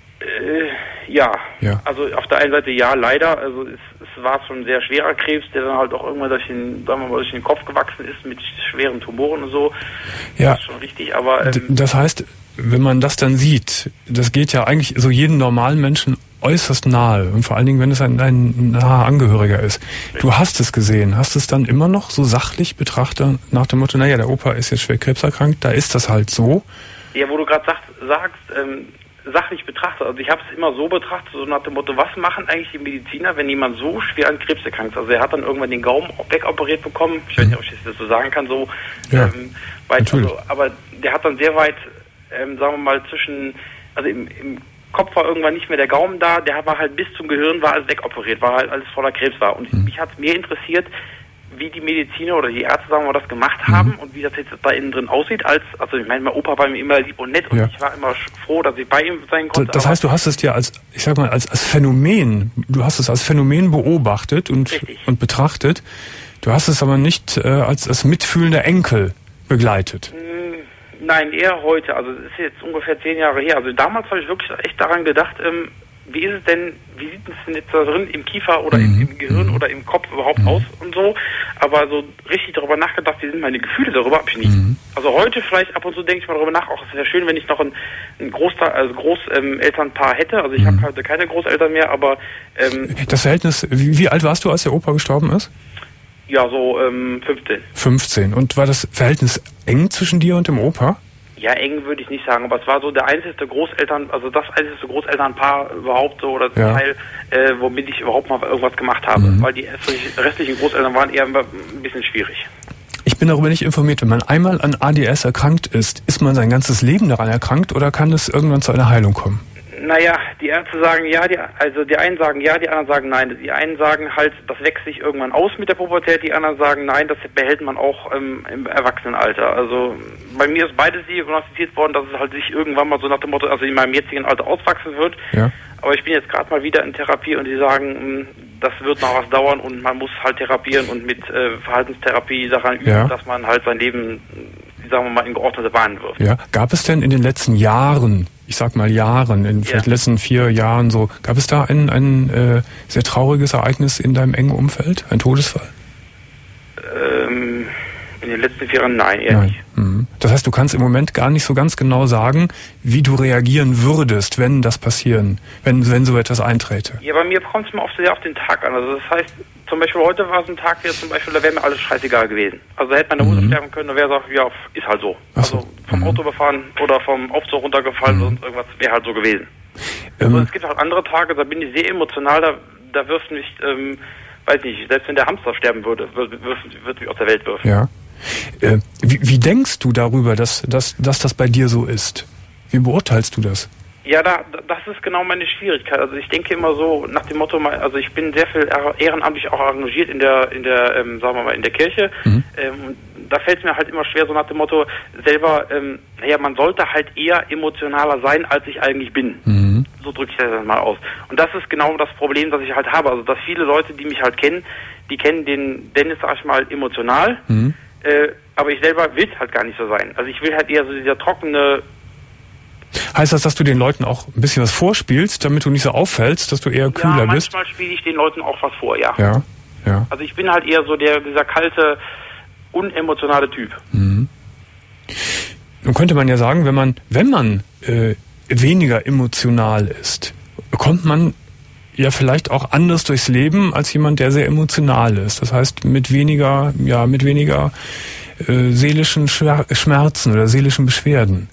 Äh, ja. ja, also auf der einen Seite ja, leider, also es, es war schon ein sehr schwerer Krebs, der dann halt auch irgendwann durch den, sagen wir mal, durch den Kopf gewachsen ist mit schweren Tumoren und so. Ja. Das ist schon richtig, aber... Ähm, das heißt, wenn man das dann sieht, das geht ja eigentlich so jedem normalen Menschen äußerst nahe und vor allen Dingen, wenn es ein, ein naher Angehöriger ist. Du hast es gesehen, hast es dann immer noch so sachlich betrachtet nach dem Motto, naja, der Opa ist jetzt schwer krebserkrankt, da ist das halt so. Ja, wo du gerade sagst, sagst ähm, sachlich betrachtet, also ich habe es immer so betrachtet, so nach dem Motto, was machen eigentlich die Mediziner, wenn jemand so schwer an Krebs erkrankt ist? Also er hat dann irgendwann den Gaumen wegoperiert bekommen, ich weiß nicht, ob ich das so sagen kann, so ja, ähm, weit, also, aber der hat dann sehr weit, ähm, sagen wir mal, zwischen, also im, im Kopf war irgendwann nicht mehr der Gaumen da, der war halt bis zum Gehirn, war alles wegoperiert, war halt alles voller Krebs war. Und mhm. mich hat mehr interessiert, wie die Mediziner oder die Ärzte, sagen wir mal, das gemacht haben mhm. und wie das jetzt da innen drin aussieht, als, also ich meine, mein Opa war mir immer lieb und nett und ja. ich war immer froh, dass ich bei ihm sein konnte. Das heißt, du hast es dir als, ich sag mal, als, als Phänomen, du hast es als Phänomen beobachtet und, und betrachtet, du hast es aber nicht äh, als, als mitfühlender Enkel begleitet. Nein, eher heute. Also es ist jetzt ungefähr zehn Jahre her. Also damals habe ich wirklich echt daran gedacht, ähm, wie ist es denn, wie sieht es denn jetzt da drin im Kiefer oder mhm. im, im Gehirn oder im Kopf überhaupt mhm. aus und so. Aber so richtig darüber nachgedacht, wie sind meine Gefühle darüber, habe ich nicht. Mhm. Also heute vielleicht ab und zu denke ich mal darüber nach, auch es wäre schön, wenn ich noch ein, ein Großteil, also Großelternpaar ähm, hätte. Also ich mhm. habe heute keine Großeltern mehr, aber... Ähm, das Verhältnis, wie, wie alt warst du, als der Opa gestorben ist? Ja, so ähm, fünfzehn. fünfzehn. Und war das Verhältnis eng zwischen dir und dem Opa? Ja, eng würde ich nicht sagen, aber es war so der einzige Großeltern, also das einzige Großelternpaar überhaupt so, oder zum ja. Teil, äh, womit ich überhaupt mal irgendwas gemacht habe, mhm. weil die restlichen Großeltern waren eher ein bisschen schwierig. Ich bin darüber nicht informiert. Wenn man einmal an A D S erkrankt ist, ist man sein ganzes Leben daran erkrankt oder kann es irgendwann zu einer Heilung kommen? Naja, die Ärzte sagen ja, die, also die einen sagen ja, die anderen sagen nein. Die einen sagen halt, das wächst sich irgendwann aus mit der Pubertät, die anderen sagen nein, das behält man auch ähm, im Erwachsenenalter. Also bei mir ist beides diagnostiziert worden, dass es halt sich irgendwann mal so nach dem Motto, also in meinem jetzigen Alter auswachsen wird. Ja. Aber ich bin jetzt gerade mal wieder in Therapie und die sagen, das wird noch was dauern und man muss halt therapieren und mit äh, Verhaltenstherapie daran üben, ja. dass man halt sein Leben, sagen wir mal, in geordnete Bahnen wirft. Ja. Gab es denn in den letzten Jahren, ich sag mal Jahren, in vielleicht ja. letzten vier Jahren so, gab es da ein, ein äh, sehr trauriges Ereignis in deinem engen Umfeld? Ein Todesfall? Ähm, in den letzten vier Jahren nein, eher nein. nicht. Mhm. Das heißt, du kannst im Moment gar nicht so ganz genau sagen, wie du reagieren würdest, wenn das passieren, wenn, wenn so etwas einträte. Ja, bei mir kommt es mir oft sehr auf den Tag an. Also das heißt, zum Beispiel heute war es ein Tag, hier zum Beispiel, da wäre mir alles scheißegal gewesen. Also da hätte meine Mutter mhm. sterben können, da wäre gesagt, ja, ist halt so. so. Also vom mhm. Auto überfahren oder vom Aufzug runtergefallen mhm. und irgendwas wäre halt so gewesen. Ähm. Also es gibt auch andere Tage, da bin ich sehr emotional, da, da wirft mich, ähm, weiß nicht, selbst wenn der Hamster sterben würde, würde würd mich aus der Welt wirfen. Ja. Äh, wie, wie denkst du darüber, dass, dass, dass das bei dir so ist? Wie beurteilst du das? Ja, da, das ist genau meine Schwierigkeit. Also ich denke immer so nach dem Motto, also ich bin sehr viel ehrenamtlich auch engagiert in der, in der, ähm, sagen wir mal, in der Kirche. Mhm. Ähm, da fällt es mir halt immer schwer, so nach dem Motto selber, ähm, naja, man sollte halt eher emotionaler sein, als ich eigentlich bin. Mhm. So drücke ich das mal aus. Und das ist genau das Problem, das ich halt habe. Also dass viele Leute, die mich halt kennen, die kennen den Dennis, sag ich mal, emotional. Mhm. Äh, aber ich selber will halt gar nicht so sein. Also ich will halt eher so dieser trockene, Heißt das, dass du den Leuten auch ein bisschen was vorspielst, damit du nicht so auffällst, dass du eher kühler ja, bist? manchmal spiele ich den Leuten auch was vor, ja. Ja, ja. Also ich bin halt eher so der dieser kalte, unemotionale Typ. Mhm. Nun könnte man ja sagen, wenn man, wenn man äh, weniger emotional ist, kommt man ja vielleicht auch anders durchs Leben als jemand, der sehr emotional ist. Das heißt, mit weniger, ja, mit weniger äh, seelischen Schmerzen oder seelischen Beschwerden.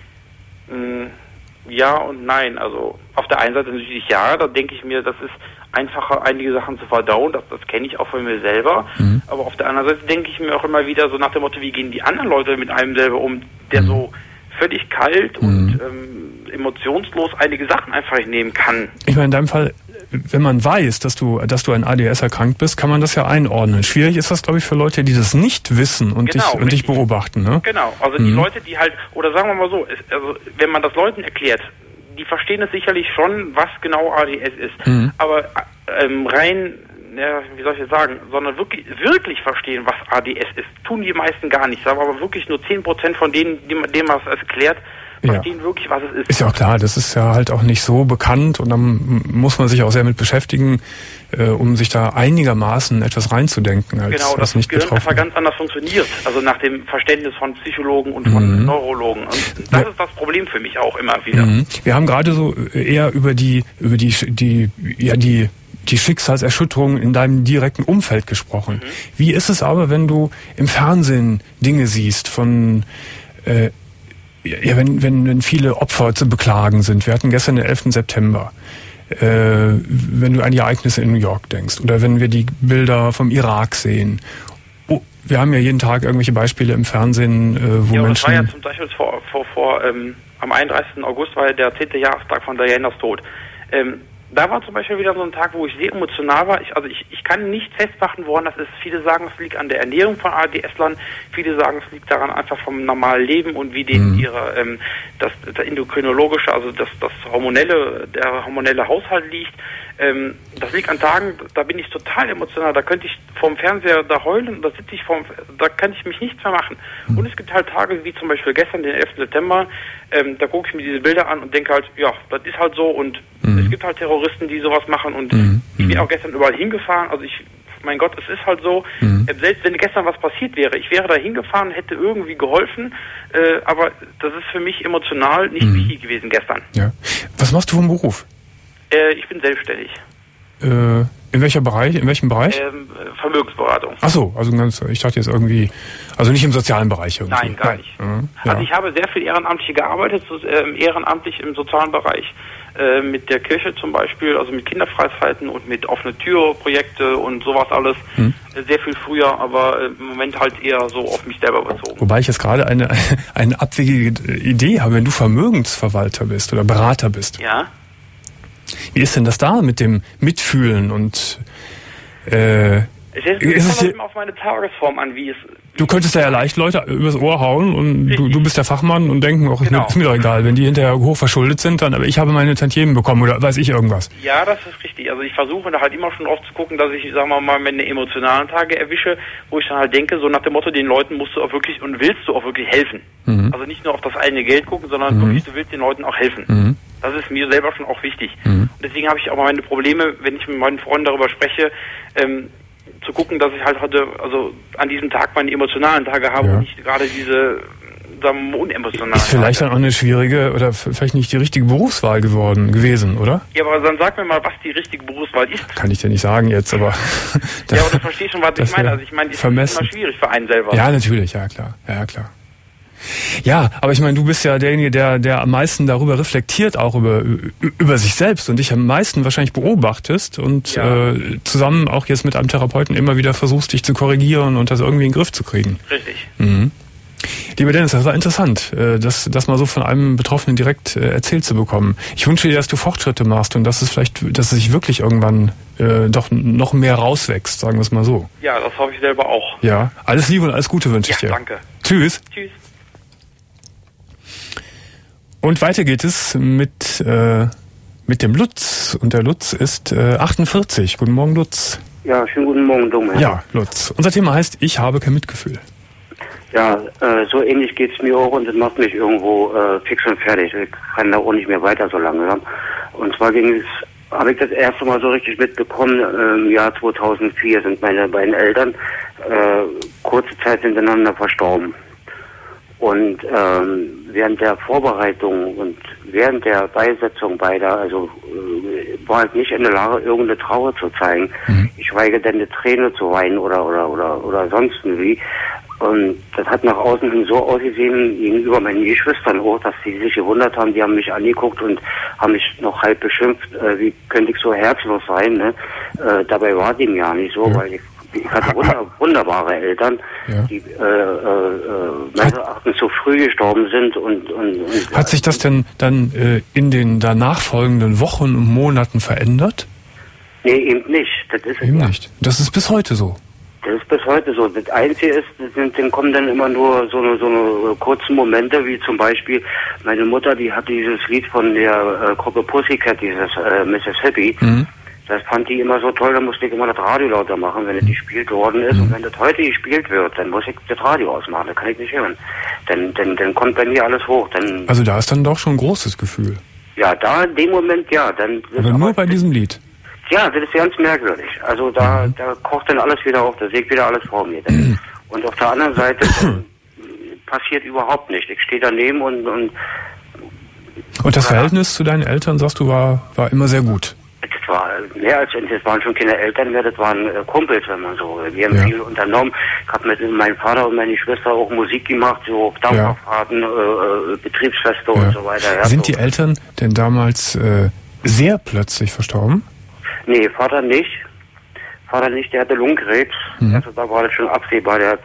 Ja und nein. Also auf der einen Seite natürlich ja, da denke ich mir, das ist einfacher, einige Sachen zu verdauen, das, das kenne ich auch von mir selber. Mhm. Aber auf der anderen Seite denke ich mir auch immer wieder so nach dem Motto, wie gehen die anderen Leute mit einem selber um, der mhm. so völlig kalt mhm. und ähm, emotionslos einige Sachen einfach nicht nehmen kann. Ich meine, in deinem Fall, wenn man weiß, dass du, dass du an A D S erkrankt bist, kann man das ja einordnen. Schwierig ist das, glaube ich, für Leute, die das nicht wissen und genau, dich und dich beobachten. Ne? Genau, also mhm. die Leute, die halt, oder sagen wir mal so, es, also wenn man das Leuten erklärt, die verstehen es sicherlich schon, was genau A D S ist. Mhm. Aber ähm, rein, ja, wie soll ich das sagen, sondern wirklich, wirklich verstehen, was A D S ist, tun die meisten gar nicht. Sagen wir aber wirklich nur zehn Prozent von denen, denen man es erklärt, verstehen ja. wirklich, was es ist. Ist ja auch klar, das ist ja halt auch nicht so bekannt und dann muss man sich auch sehr mit beschäftigen, äh, um sich da einigermaßen etwas reinzudenken. Als, genau, als dass nicht das Gehirn einfach betroffen. ganz anders funktioniert, also nach dem Verständnis von Psychologen und von mhm. Neurologen. Und das ja. ist das Problem für mich auch immer wieder. Mhm. Wir haben gerade so eher über die, über die, die, ja, die die Schicksalserschütterung in deinem direkten Umfeld gesprochen. Mhm. Wie ist es aber, wenn du im Fernsehen Dinge siehst von äh, ja, wenn, wenn, wenn viele Opfer zu beklagen sind. Wir hatten gestern den elften September. Äh, wenn du an die Ereignisse in New York denkst oder wenn wir die Bilder vom Irak sehen. Oh, wir haben ja jeden Tag irgendwelche Beispiele im Fernsehen, äh, wo ja, Menschen... Ja, das war ja zum Beispiel vor, vor, vor ähm, am einunddreißigsten August war ja der zehnte Jahrestag von Dianas Tod. Ähm, Da war zum Beispiel wieder so ein Tag, wo ich sehr emotional war. Ich, also ich, ich kann nicht festmachen, woran das ist. Viele sagen, es liegt an der Ernährung von A D S-Lern. Viele sagen, es liegt daran einfach vom normalen Leben und wie denen mhm. ihre ähm, das, das endokrinologische, also das, das hormonelle, der hormonelle Haushalt liegt. Ähm, das liegt an Tagen, da bin ich total emotional. Da könnte ich vorm Fernseher da heulen, da sitze ich vorm, da kann ich mich nichts mehr machen. Mhm. Und es gibt halt Tage wie zum Beispiel gestern, den elften September. Ähm, da gucke ich mir diese Bilder an und denke halt, ja, das ist halt so und mhm. es gibt halt Terroristen, die sowas machen und mhm. ich bin auch gestern überall hingefahren, also ich, mein Gott, es ist halt so, mhm. selbst wenn gestern was passiert wäre, ich wäre da hingefahren, hätte irgendwie geholfen, äh, aber das ist für mich emotional nicht mhm. wichtig gewesen gestern. Ja. Was machst du vom Beruf? Äh, ich bin selbstständig. Äh, in welcher Bereich? In welchem Bereich? Ähm, Vermögensberatung. Ach so, also ganz, ich dachte jetzt irgendwie, also nicht im sozialen Bereich irgendwie. Nein, gar nicht. Mhm, ja. Also ich habe sehr viel ehrenamtlich gearbeitet, so, äh, ehrenamtlich im sozialen Bereich, äh, mit der Kirche zum Beispiel, also mit Kinderfreizeiten und mit offene Tür-Projekte und sowas alles. Mhm. Äh, sehr viel früher, aber äh, im Moment halt eher so auf mich selber bezogen. Wobei ich jetzt gerade eine, eine abwegige Idee habe, wenn du Vermögensverwalter bist oder Berater bist. Ja. Wie ist denn das da mit dem Mitfühlen und äh, es ist, es kommt auf meine Tagesform an, wie es... Du könntest ja leicht Leute übers Ohr hauen und du, du bist der Fachmann und denken, auch genau. Ist mir doch egal, wenn die hinterher hoch verschuldet sind, dann, aber ich habe meine Tantiemen bekommen oder weiß ich irgendwas. Ja, das ist richtig. Also ich versuche da halt immer schon drauf zu gucken, dass ich, sagen wir mal, meine emotionalen Tage erwische, wo ich dann halt denke, so nach dem Motto, den Leuten musst du auch wirklich und willst du auch wirklich helfen. Mhm. Also nicht nur auf das eigene Geld gucken, sondern mhm. wirklich, du willst den Leuten auch helfen. Mhm. Das ist mir selber schon auch wichtig. Mhm. Und deswegen habe ich auch meine Probleme, wenn ich mit meinen Freunden darüber spreche, ähm, zu gucken, dass ich halt heute, also an diesem Tag meine emotionalen Tage habe ja. und nicht gerade diese, sagen wir mal, unemotionalen. Ist vielleicht Tage. Dann auch eine schwierige oder vielleicht nicht die richtige Berufswahl geworden gewesen, oder? Ja, aber dann sag mir mal, was die richtige Berufswahl ist. Kann ich dir nicht sagen jetzt, aber... ja, aber du verstehst schon, was ich meine. Also ich meine, das vermessen. ist immer schwierig für einen selber. Ja, natürlich, ja klar. Ja, klar. Ja, aber ich meine, du bist ja derjenige, der der am meisten darüber reflektiert, auch über über sich selbst und dich am meisten wahrscheinlich beobachtest und ja. äh, zusammen auch jetzt mit einem Therapeuten immer wieder versuchst, dich zu korrigieren und das irgendwie in den Griff zu kriegen. Richtig. Mhm. Lieber Dennis, das war interessant, äh, das das mal so von einem Betroffenen direkt äh, erzählt zu bekommen. Ich wünsche dir, dass du Fortschritte machst und dass es vielleicht, dass es sich wirklich irgendwann äh, doch noch mehr rauswächst, sagen wir es mal so. Ja, das hoffe ich selber auch. Ja, alles Liebe und alles Gute wünsche ich dir. Ja, danke. Tschüss. Tschüss. Und weiter geht es mit äh, mit dem Lutz. Und der Lutz ist äh, achtundvierzig. Guten Morgen, Lutz. Ja, schönen guten Morgen, Dumme. Ja, Lutz. Unser Thema heißt, ich habe kein Mitgefühl. Ja, äh, so ähnlich geht's mir auch und das macht mich irgendwo äh, fix und fertig. Ich kann da auch nicht mehr weiter so langsam. Und zwar ging es, habe ich das erste Mal so richtig mitbekommen, äh, im Jahr zweitausendvier sind meine beiden Eltern äh, kurze Zeit hintereinander verstorben. Und ähm, während der Vorbereitung und während der Beisetzung beider, also äh, war ich nicht in der Lage, irgendeine Trauer zu zeigen. Mhm. Ich schweige denn eine Träne zu weinen oder oder oder oder sonst wie. Und das hat nach außen hin so ausgesehen gegenüber meinen Geschwistern auch, dass sie sich gewundert haben. Die haben mich angeguckt und haben mich noch halb beschimpft, äh, wie könnte ich so herzlos sein. Ne? Äh, dabei war dem ja nicht so, ja. weil ich, ich hatte wunder, wunderbare Eltern, ja. die äh, äh, meines Erachtens zu früh gestorben sind. Und, und, und Hat sich das denn dann äh, in den danach folgenden Wochen und Monaten verändert? Nee, eben nicht. Das ist eben ja. nicht. Das ist bis heute so. Das ist bis heute so. Das Einzige ist, dann kommen dann immer nur so eine, so eine kurzen Momente, wie zum Beispiel meine Mutter, die hat dieses Lied von der äh, Gruppe Pussycat, dieses äh, Mississippi. Mhm. Das fand die immer so toll, da musste ich immer das Radio lauter machen, wenn es mhm. gespielt worden ist. Mhm. Und wenn das heute gespielt wird, dann muss ich das Radio ausmachen, da kann ich nicht hören. Dann, dann, dann kommt bei mir alles hoch. Dann, also da ist dann doch schon ein großes Gefühl. Ja, da in dem Moment, ja. Dann aber nur bei diesem Lied? Ja, das ist ganz merkwürdig. Also da, da kocht dann alles wieder auf, da sehe ich wieder alles vor mir. Und auf der anderen Seite passiert überhaupt nichts. Ich stehe daneben und... Und, und das Verhältnis zu deinen Eltern, sagst du, war, war immer sehr gut? Das war mehr als, das waren schon keine Eltern mehr, das waren Kumpels, wenn man so will. Wir haben ja. viel unternommen. Ich habe mit meinem Vater und meiner Schwester auch Musik gemacht, so Dampferfahrten, ja. äh, Betriebsfeste ja. und so weiter. Ja, Sind so. die Eltern denn damals äh, sehr plötzlich verstorben? Nee, Vater nicht. Vater nicht, der hatte Lungenkrebs. Mhm. Also da war das schon absehbar. Der hat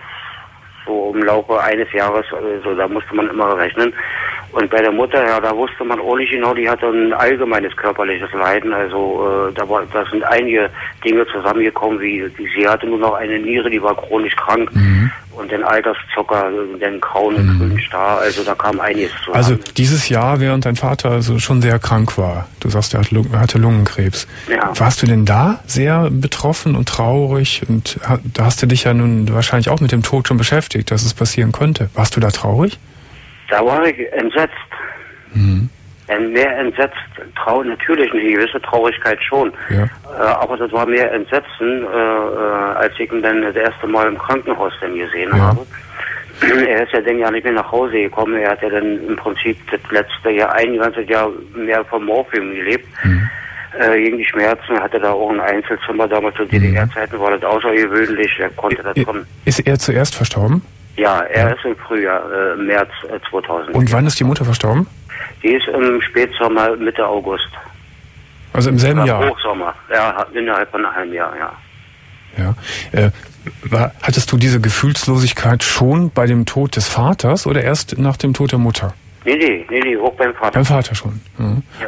so im Laufe eines Jahres, also da musste man immer rechnen. Und bei der Mutter, ja, da wusste man auch nicht genau, die hatte ein allgemeines körperliches Leiden. Also äh, da, war, da sind einige Dinge zusammengekommen, wie, wie sie hatte nur noch eine Niere, die war chronisch krank. Mhm. Und den Alterszucker, den grauen mhm. grünen Star, also da kam einiges zusammen. Also dieses Jahr, während dein Vater also schon sehr krank war, du sagst, er hatte Lungenkrebs. Ja. Warst du denn da sehr betroffen und traurig? Und da hast du dich ja nun wahrscheinlich auch mit dem Tod schon beschäftigt, dass es passieren konnte. Warst du da traurig? Da war ich entsetzt. Mhm. Mehr entsetzt, trau natürlich eine gewisse Traurigkeit schon. Ja. Äh, aber das war mehr Entsetzen, äh, äh, als ich ihn dann das erste Mal im Krankenhaus dann gesehen ja. habe. Er ist ja dann ja nicht mehr nach Hause gekommen. Er hat ja dann im Prinzip das letzte Jahr, ein ganzes Jahr mehr vom Morphium gelebt. Mhm. Äh, gegen die Schmerzen hatte da auch ein Einzelzimmer. Damals zu D D R-Zeiten war das außergewöhnlich. Er konnte das kommen. Ist er zuerst verstorben? Ja, er ja. ist im Frühjahr, äh, März äh, zweitausend. Und wann ist die Mutter verstorben? Die ist im Spätsommer, Mitte August. Also im selben Oder Jahr? Hochsommer, ja, innerhalb von einem halben Jahr, ja. Ja. Äh, war, hattest du diese Gefühlslosigkeit schon bei dem Tod des Vaters oder erst nach dem Tod der Mutter? Nee, nee, nee, nee, auch beim Vater. Beim Vater schon. Mhm. Ja.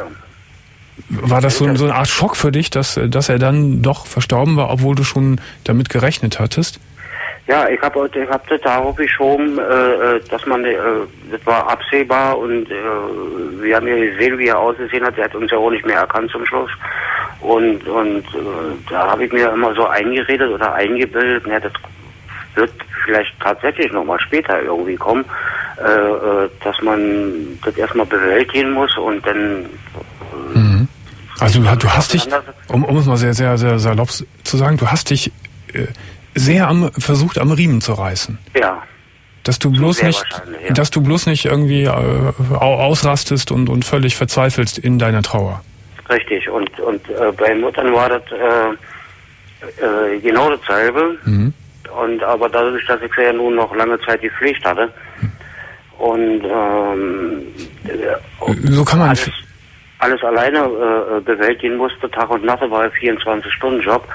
War das so, so eine Art Schock für dich, dass, dass er dann doch verstorben war, obwohl du schon damit gerechnet hattest? Ja, ich habe ich hab das darauf geschoben, äh, dass man, äh, das war absehbar und äh, wir haben ja gesehen, wie er ausgesehen hat. Er hat uns ja auch nicht mehr erkannt zum Schluss. Und und äh, da habe ich mir immer so eingeredet oder eingebildet, na, das wird vielleicht tatsächlich nochmal später irgendwie kommen, äh, dass man das erstmal bewältigen muss und dann... Äh, mhm. Also du, du hast dich, um, um es mal sehr, sehr, sehr salopp zu sagen, du hast dich... Äh, sehr am, versucht am Riemen zu reißen. Ja. Dass du bloß nicht, ja. dass du bloß nicht irgendwie äh, ausrastest und, und völlig verzweifelst in deiner Trauer. Richtig. Und, und äh, bei Muttern war das äh, äh, genau dasselbe. Mhm. Und aber dadurch, dass ich sie ja nun noch lange Zeit gepflegt hatte mhm. und ähm, äh, so kann man alles, alles alleine äh, bewältigen musste, Tag und Nacht, war ein vierundzwanzig-Stunden-Job.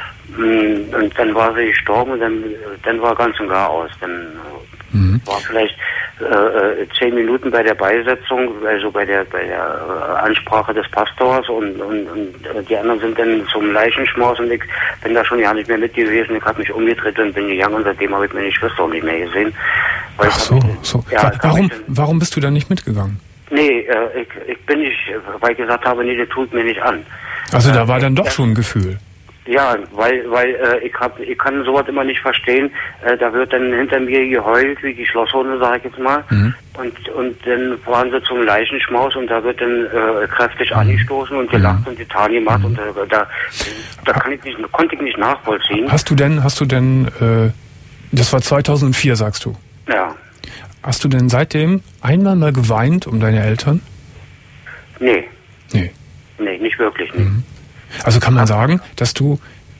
Und dann war sie gestorben und dann, dann war ganz und gar aus. Dann mhm. war vielleicht äh, zehn Minuten bei der Beisetzung, also bei der bei der Ansprache des Pastors und, und, und die anderen sind dann zum Leichenschmaus und ich bin da schon ja nicht mehr mit gewesen. Ich habe mich umgedreht und bin gegangen und seitdem habe ich meine Schwester auch nicht mehr gesehen. Weil Ach so, mich, so. Ja, warum, dann, warum bist du da nicht mitgegangen? Nee, äh, ich, ich bin nicht, weil ich gesagt habe, nee, das tut mir nicht an. Also da war dann doch schon ein Gefühl. Ja, weil weil äh, ich hab, ich kann sowas immer nicht verstehen. Äh, da wird dann hinter mir geheult, wie die Schlosshunde, sag ich jetzt mal. Mhm. Und und dann fahren sie zum Leichenschmaus und da wird dann äh, kräftig mhm. angestoßen und gelacht mhm. und getan gemacht. Mhm. Und äh, da da kann ich nicht, konnte ich nicht nachvollziehen. Hast du denn, hast du denn, äh, das war zweitausendvier, sagst du? Ja. Hast du denn seitdem einmal mal geweint um deine Eltern? Nee. Nee. Nee, nicht wirklich. Nee. Mhm. Also kann man sagen, dass du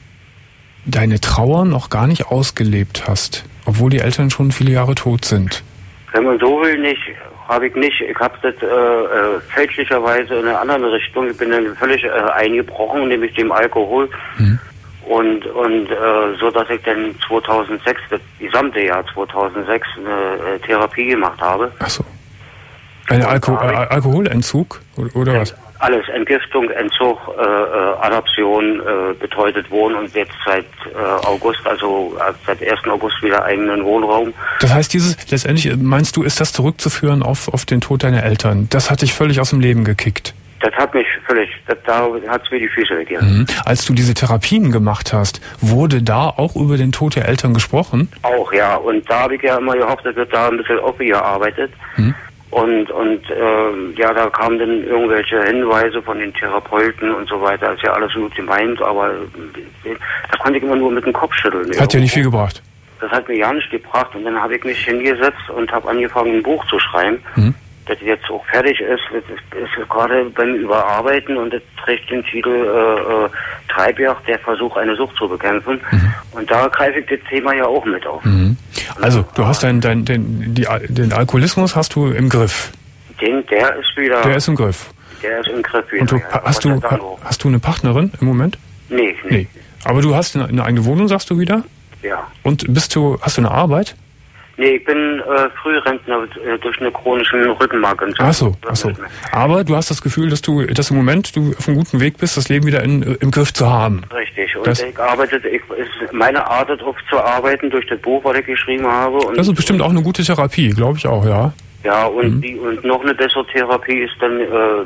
deine Trauer noch gar nicht ausgelebt hast, obwohl die Eltern schon viele Jahre tot sind. Wenn man so will, nicht, habe ich nicht. Ich habe das äh, äh, fälschlicherweise in eine andere Richtung. Ich bin dann völlig äh, eingebrochen, nämlich dem Alkohol. Mhm. Und und äh, so, dass ich dann zweitausendsechs, das gesamte Jahr zweitausendsechs, eine äh, Therapie gemacht habe. Ach so. Ein Alko- äh, Alkoholentzug oder, oder was? Alles, Entgiftung, Entzug, äh, äh, Adoption, äh, betreutes Wohnen und jetzt seit äh, August, also äh, seit ersten August wieder eigenen Wohnraum. Das heißt, dieses, letztendlich meinst du, ist das zurückzuführen auf, auf den Tod deiner Eltern? Das hat dich völlig aus dem Leben gekickt? Das hat mich völlig, das, da hat's mir die Füße weggerissen. Mhm. Als du diese Therapien gemacht hast, wurde da auch über den Tod der Eltern gesprochen? Auch, ja. Und da habe ich ja immer gehofft, das wird da ein bisschen aufgearbeitet. Mhm. Und und äh, ja, da kamen dann irgendwelche Hinweise von den Therapeuten und so weiter. Das ist ja alles gut gemeint, aber äh, da konnte ich immer nur mit dem Kopf schütteln. Hat dir nicht viel gebracht? Das hat mir gar nicht gebracht. Und dann habe ich mich hingesetzt und habe angefangen, ein Buch zu schreiben, mhm. das jetzt auch fertig ist. Das ist, ist gerade beim Überarbeiten und das trägt den Titel äh, äh, Treibjagd, der Versuch, eine Sucht zu bekämpfen. Mhm. Und da greife ich das Thema ja auch mit auf. Mhm. Also, du hast dein, dein, den, die, den Alkoholismus hast du im Griff. Den, der ist wieder... Der ist im Griff. Der ist im Griff wieder. Und du, ja. hast, du, hast du eine Partnerin im Moment? Nee, nee. nee. Aber du hast eine, eine eigene Wohnung, sagst du wieder? Ja. Und bist du, hast du eine Arbeit? Nee, ich bin äh, Frührentner äh, durch eine chronischen Rückenmarkentzündung. Ach so, ach so. Aber du hast das Gefühl, dass du, dass im Moment du auf einem guten Weg bist, das Leben wieder in, im Griff zu haben. Richtig. Und das ich arbeite, ich, ist meine Art, darauf zu arbeiten, durch das Buch, was ich geschrieben habe. Und das ist bestimmt auch eine gute Therapie, glaube ich auch, ja. Ja, und mhm. die und noch eine bessere Therapie ist dann äh,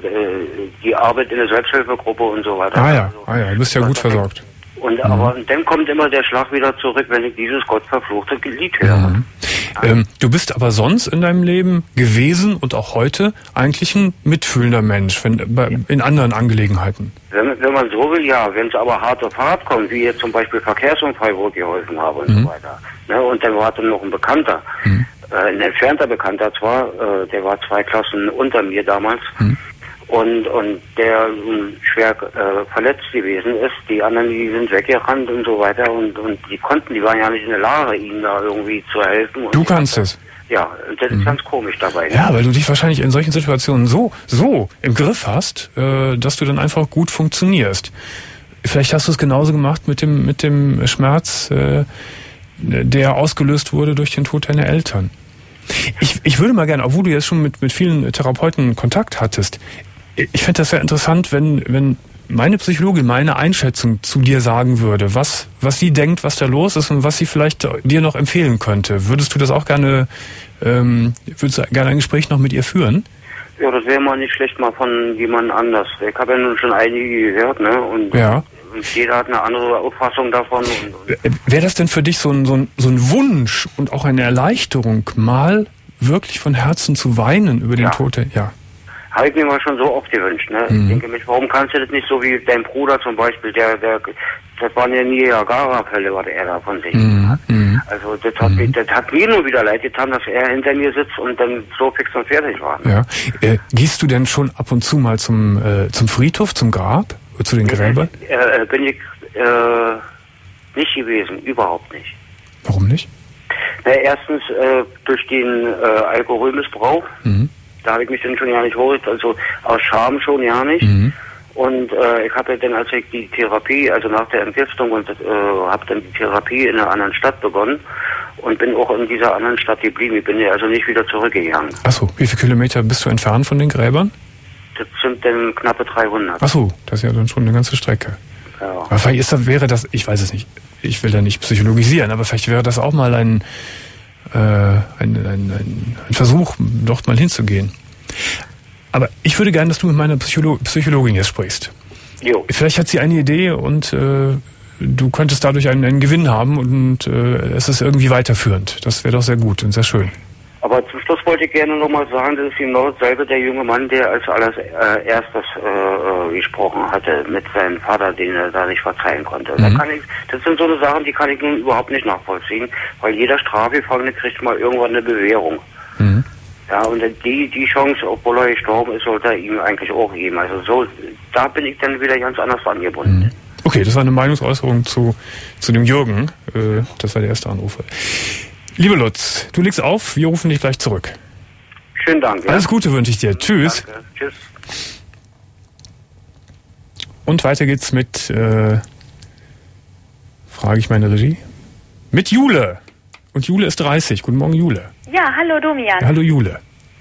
die Arbeit in der Selbsthilfegruppe und so weiter. Ah ja, also, ah ja, du bist ja gut versorgt. Und mhm. aber dann kommt immer der Schlag wieder zurück, wenn ich dieses gottverfluchte Lied höre. Mhm. Ähm, du bist aber sonst in deinem Leben gewesen und auch heute eigentlich ein mitfühlender Mensch wenn, bei, in anderen Angelegenheiten. Wenn, wenn man so will, ja. Wenn es aber hart auf hart kommt, wie jetzt zum Beispiel Verkehrsunfall, wo ich geholfen habe und mhm. so weiter. Ne, und dann war dann noch ein Bekannter, mhm. äh, ein entfernter Bekannter zwar, äh, der war zwei Klassen unter mir damals. Mhm. Und und der äh, schwer äh, verletzt gewesen ist, die anderen, die sind weggerannt und so weiter und und die konnten, die waren ja nicht in der Lage, ihnen da irgendwie zu helfen. Und du kannst es. Ja, das ist mhm. ganz komisch dabei. Ne? Ja, weil du dich wahrscheinlich in solchen Situationen so so im Griff hast, äh, dass du dann einfach gut funktionierst. Vielleicht hast du es genauso gemacht mit dem mit dem Schmerz, äh, der ausgelöst wurde durch den Tod deiner Eltern. Ich ich würde mal gerne, obwohl du jetzt schon mit mit vielen Therapeuten Kontakt hattest, ich fände das sehr interessant, wenn wenn meine Psychologin meine Einschätzung zu dir sagen würde, was was sie denkt, was da los ist und was sie vielleicht dir noch empfehlen könnte. Würdest du das auch gerne, ähm, würdest du gerne ein Gespräch noch mit ihr führen? Ja, das wäre mal nicht schlecht, mal von jemand anders. Ich habe ja nun schon einige gehört, ne? Und, ja. und jeder hat eine andere Auffassung davon. Und, und wäre das denn für dich so ein, so, ein, so ein Wunsch und auch eine Erleichterung, mal wirklich von Herzen zu weinen über den ja. Tod? Ja. Habe ich mir mal schon so oft gewünscht, ne? Mhm. Ich denke mich, warum kannst du das nicht so wie dein Bruder zum Beispiel, der, der, das waren ja Niagara-Fälle, was er da von sich mhm. hat. Mhm. Also das hat, mhm. das hat mir nur wieder leid getan, dass er hinter mir sitzt und dann so fix und fertig war. Ja. Äh, gehst du denn schon ab und zu mal zum, äh, zum Friedhof, zum Grab, zu den Gräbern? Äh, bin ich äh, nicht gewesen, überhaupt nicht. Warum nicht? Na, erstens äh, durch den äh, Alkoholmissbrauch. Mhm. Da habe ich mich dann schon ja nicht holt, also aus Scham schon ja nicht. Mhm. Und äh, ich habe dann, als ich die Therapie, also nach der Entgiftung, und äh, habe dann die Therapie in einer anderen Stadt begonnen und bin auch in dieser anderen Stadt geblieben. Ich bin ja also nicht wieder zurückgegangen. Achso, wie viele Kilometer bist du entfernt von den Gräbern? Das sind dann knappe dreihundert. Achso, das ist ja dann schon eine ganze Strecke. Ja. Aber vielleicht ist das, wäre das, ich weiß es nicht, ich will da nicht psychologisieren, aber vielleicht wäre das auch mal ein Äh, ein, ein, ein, ein Versuch, dort mal hinzugehen. Aber ich würde gerne, dass du mit meiner Psycholo- Psychologin jetzt sprichst. Jo. Vielleicht hat sie eine Idee und äh, du könntest dadurch einen, einen Gewinn haben und äh, es ist irgendwie weiterführend. Das wäre doch sehr gut und sehr schön. Aber zum Schluss wollte ich gerne nochmal sagen, das ist genau dasselbe der junge Mann, der als allererstes äh, äh, gesprochen hatte mit seinem Vater, den er da nicht verzeihen konnte. Mhm. Da kann ich, das sind so eine Sachen, die kann ich nun überhaupt nicht nachvollziehen, weil jeder Strafgefangene kriegt mal irgendwann eine Bewährung. Mhm. Ja, und die, die Chance, obwohl er gestorben ist, sollte er ihm eigentlich auch geben. Also so, da bin ich dann wieder ganz anders angebunden. Mhm. Okay, das war eine Meinungsäußerung zu, zu dem Jürgen. Äh, das war der erste Anrufer. Liebe Lutz, du legst auf, wir rufen dich gleich zurück. Schönen Dank. Ja. Alles Gute wünsche ich dir. Tschüss. Danke. Tschüss. Und weiter geht's mit, äh, frage ich meine Regie, mit Jule. Und Jule ist dreißig. Guten Morgen, Jule. Ja, hallo Domian. Ja, hallo Jule.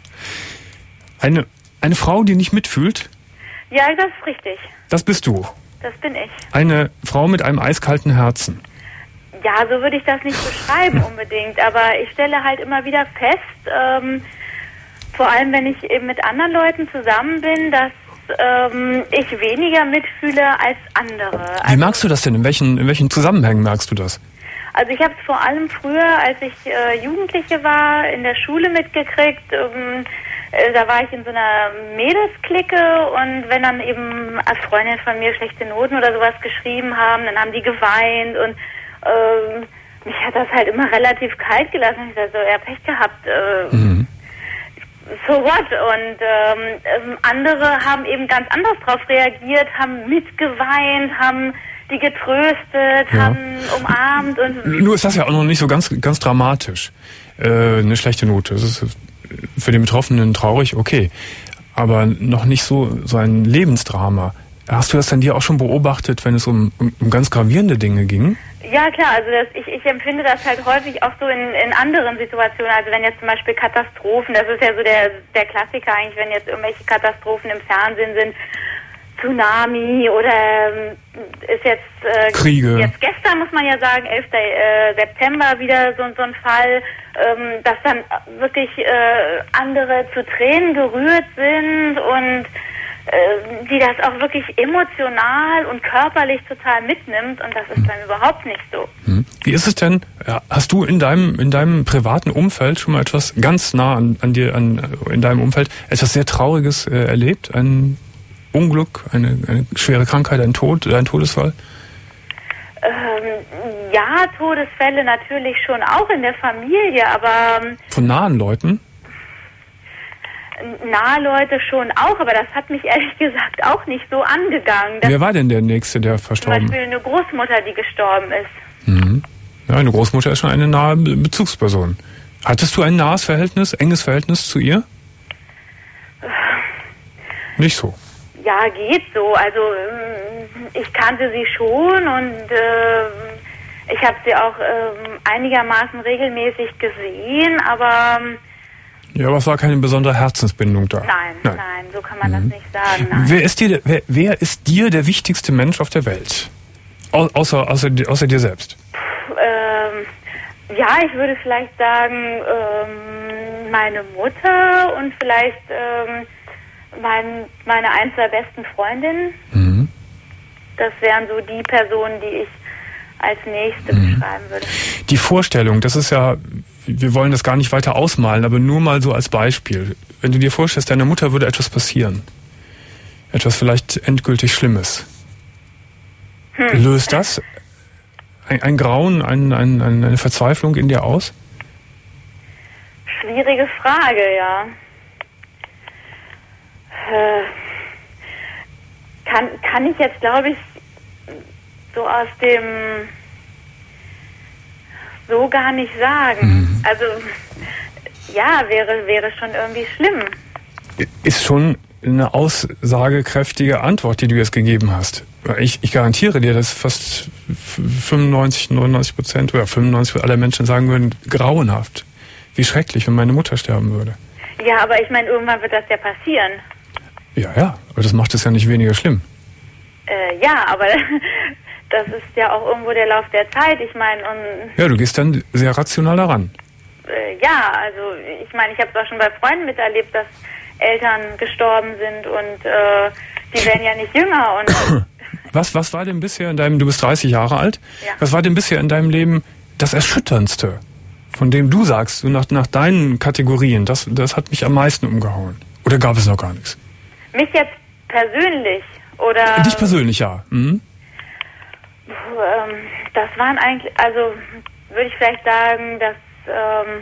Eine, eine Frau, die nicht mitfühlt? Ja, das ist richtig. Das bist du. Das bin ich. Eine Frau mit einem eiskalten Herzen. Ja, so würde ich das nicht beschreiben unbedingt, aber ich stelle halt immer wieder fest, ähm, vor allem wenn ich eben mit anderen Leuten zusammen bin, dass ähm, ich weniger mitfühle als andere. Wie also, merkst du das denn? In welchen, in welchen Zusammenhängen merkst du das? Also ich habe es vor allem früher, als ich äh, Jugendliche war, in der Schule mitgekriegt. Ähm, äh, da war ich in so einer Mädelsklicke und wenn dann eben als Freundin von mir schlechte Noten oder sowas geschrieben haben, dann haben die geweint und ähm, mich hat das halt immer relativ kalt gelassen. Ich dachte so, ja, Pech gehabt. Äh, mhm. So what? Und ähm, andere haben eben ganz anders drauf reagiert, haben mitgeweint, haben die getröstet, ja. haben umarmt. Und nur ist das ja auch noch nicht so ganz ganz dramatisch. Äh, eine schlechte Note. Das ist für den Betroffenen traurig, okay. Aber noch nicht so, so ein Lebensdrama. Hast du das denn dir auch schon beobachtet, wenn es um, um, um ganz gravierende Dinge ging? Ja, klar, also das, ich, ich empfinde das halt häufig auch so in, in anderen Situationen, also wenn jetzt zum Beispiel Katastrophen, das ist ja so der, der Klassiker eigentlich, wenn jetzt irgendwelche Katastrophen im Fernsehen sind, Tsunami oder ist jetzt äh, Kriege. Jetzt gestern muss man ja sagen, elfter September wieder so, so ein Fall, ähm, dass dann wirklich äh, andere zu Tränen gerührt sind und äh, die das auch wirklich emotional und körperlich total mitnimmt und das ist hm. dann überhaupt nicht so. Hm. Wie ist es denn, hast du in deinem in deinem privaten Umfeld schon mal etwas ganz nah an, an dir, an in deinem Umfeld, etwas sehr Trauriges äh, erlebt? Ein Unglück, eine, eine schwere Krankheit, ein Tod, ein Todesfall? Ähm, ja, Todesfälle natürlich schon auch in der Familie, aber... Von nahen Leuten? Nahe Leute schon auch, aber das hat mich ehrlich gesagt auch nicht so angegangen. Wer war denn der Nächste, der verstorben ist? Zum Beispiel eine Großmutter, die gestorben ist. Mhm. Ja, eine Großmutter ist schon eine nahe Bezugsperson. Hattest du ein nahes Verhältnis, enges Verhältnis zu ihr? Nicht so. Ja, geht so. Also ich kannte sie schon und äh, ich habe sie auch äh, einigermaßen regelmäßig gesehen, aber... Ja, aber es war keine besondere Herzensbindung da. Nein, nein, nein, so kann man mhm. das nicht sagen. Nein. Wer ist dir, wer, wer ist dir der wichtigste Mensch auf der Welt? Au, außer, außer, außer dir selbst? Puh, ähm, ja, ich würde vielleicht sagen, ähm, meine Mutter und vielleicht... Ähm, Mein, meine ein, zwei besten Freundinnen. Mhm. Das wären so die Personen, die ich als nächste mhm. beschreiben würde. Die Vorstellung, das ist ja, wir wollen das gar nicht weiter ausmalen, aber nur mal so als Beispiel. Wenn du dir vorstellst, deiner Mutter würde etwas passieren, etwas vielleicht endgültig Schlimmes, hm. löst das ein, ein Grauen, ein, ein, eine Verzweiflung in dir aus? Schwierige Frage, ja. Kann, kann ich jetzt, glaube ich, so aus dem so gar nicht sagen. Mhm. Also, ja, wäre, wäre schon irgendwie schlimm. Ist schon eine aussagekräftige Antwort, die du jetzt gegeben hast. Ich, ich garantiere dir, dass fast fünfundneunzig, neunundneunzig Prozent oder fünfundneunzig aller Menschen sagen würden, grauenhaft. Wie schrecklich, wenn meine Mutter sterben würde. Ja, aber ich meine, irgendwann wird das ja passieren. Ja, ja, aber das macht es ja nicht weniger schlimm. Äh, ja, aber das ist ja auch irgendwo der Lauf der Zeit. Ich meine, und... Ja, du gehst dann sehr rational daran. Äh, ja, also ich meine, ich habe es auch schon bei Freunden miterlebt, dass Eltern gestorben sind und äh, die werden ja nicht jünger. Und Was, was war denn bisher in deinem, du bist dreißig Jahre alt, Ja. was war denn bisher in deinem Leben das Erschütterndste, von dem du sagst, so nach, nach deinen Kategorien, das, das hat mich am meisten umgehauen? Oder gab es noch gar nichts? Mich jetzt persönlich oder... Dich persönlich, ja. Mhm. Puh, ähm, das waren eigentlich, also würde ich vielleicht sagen, dass ähm,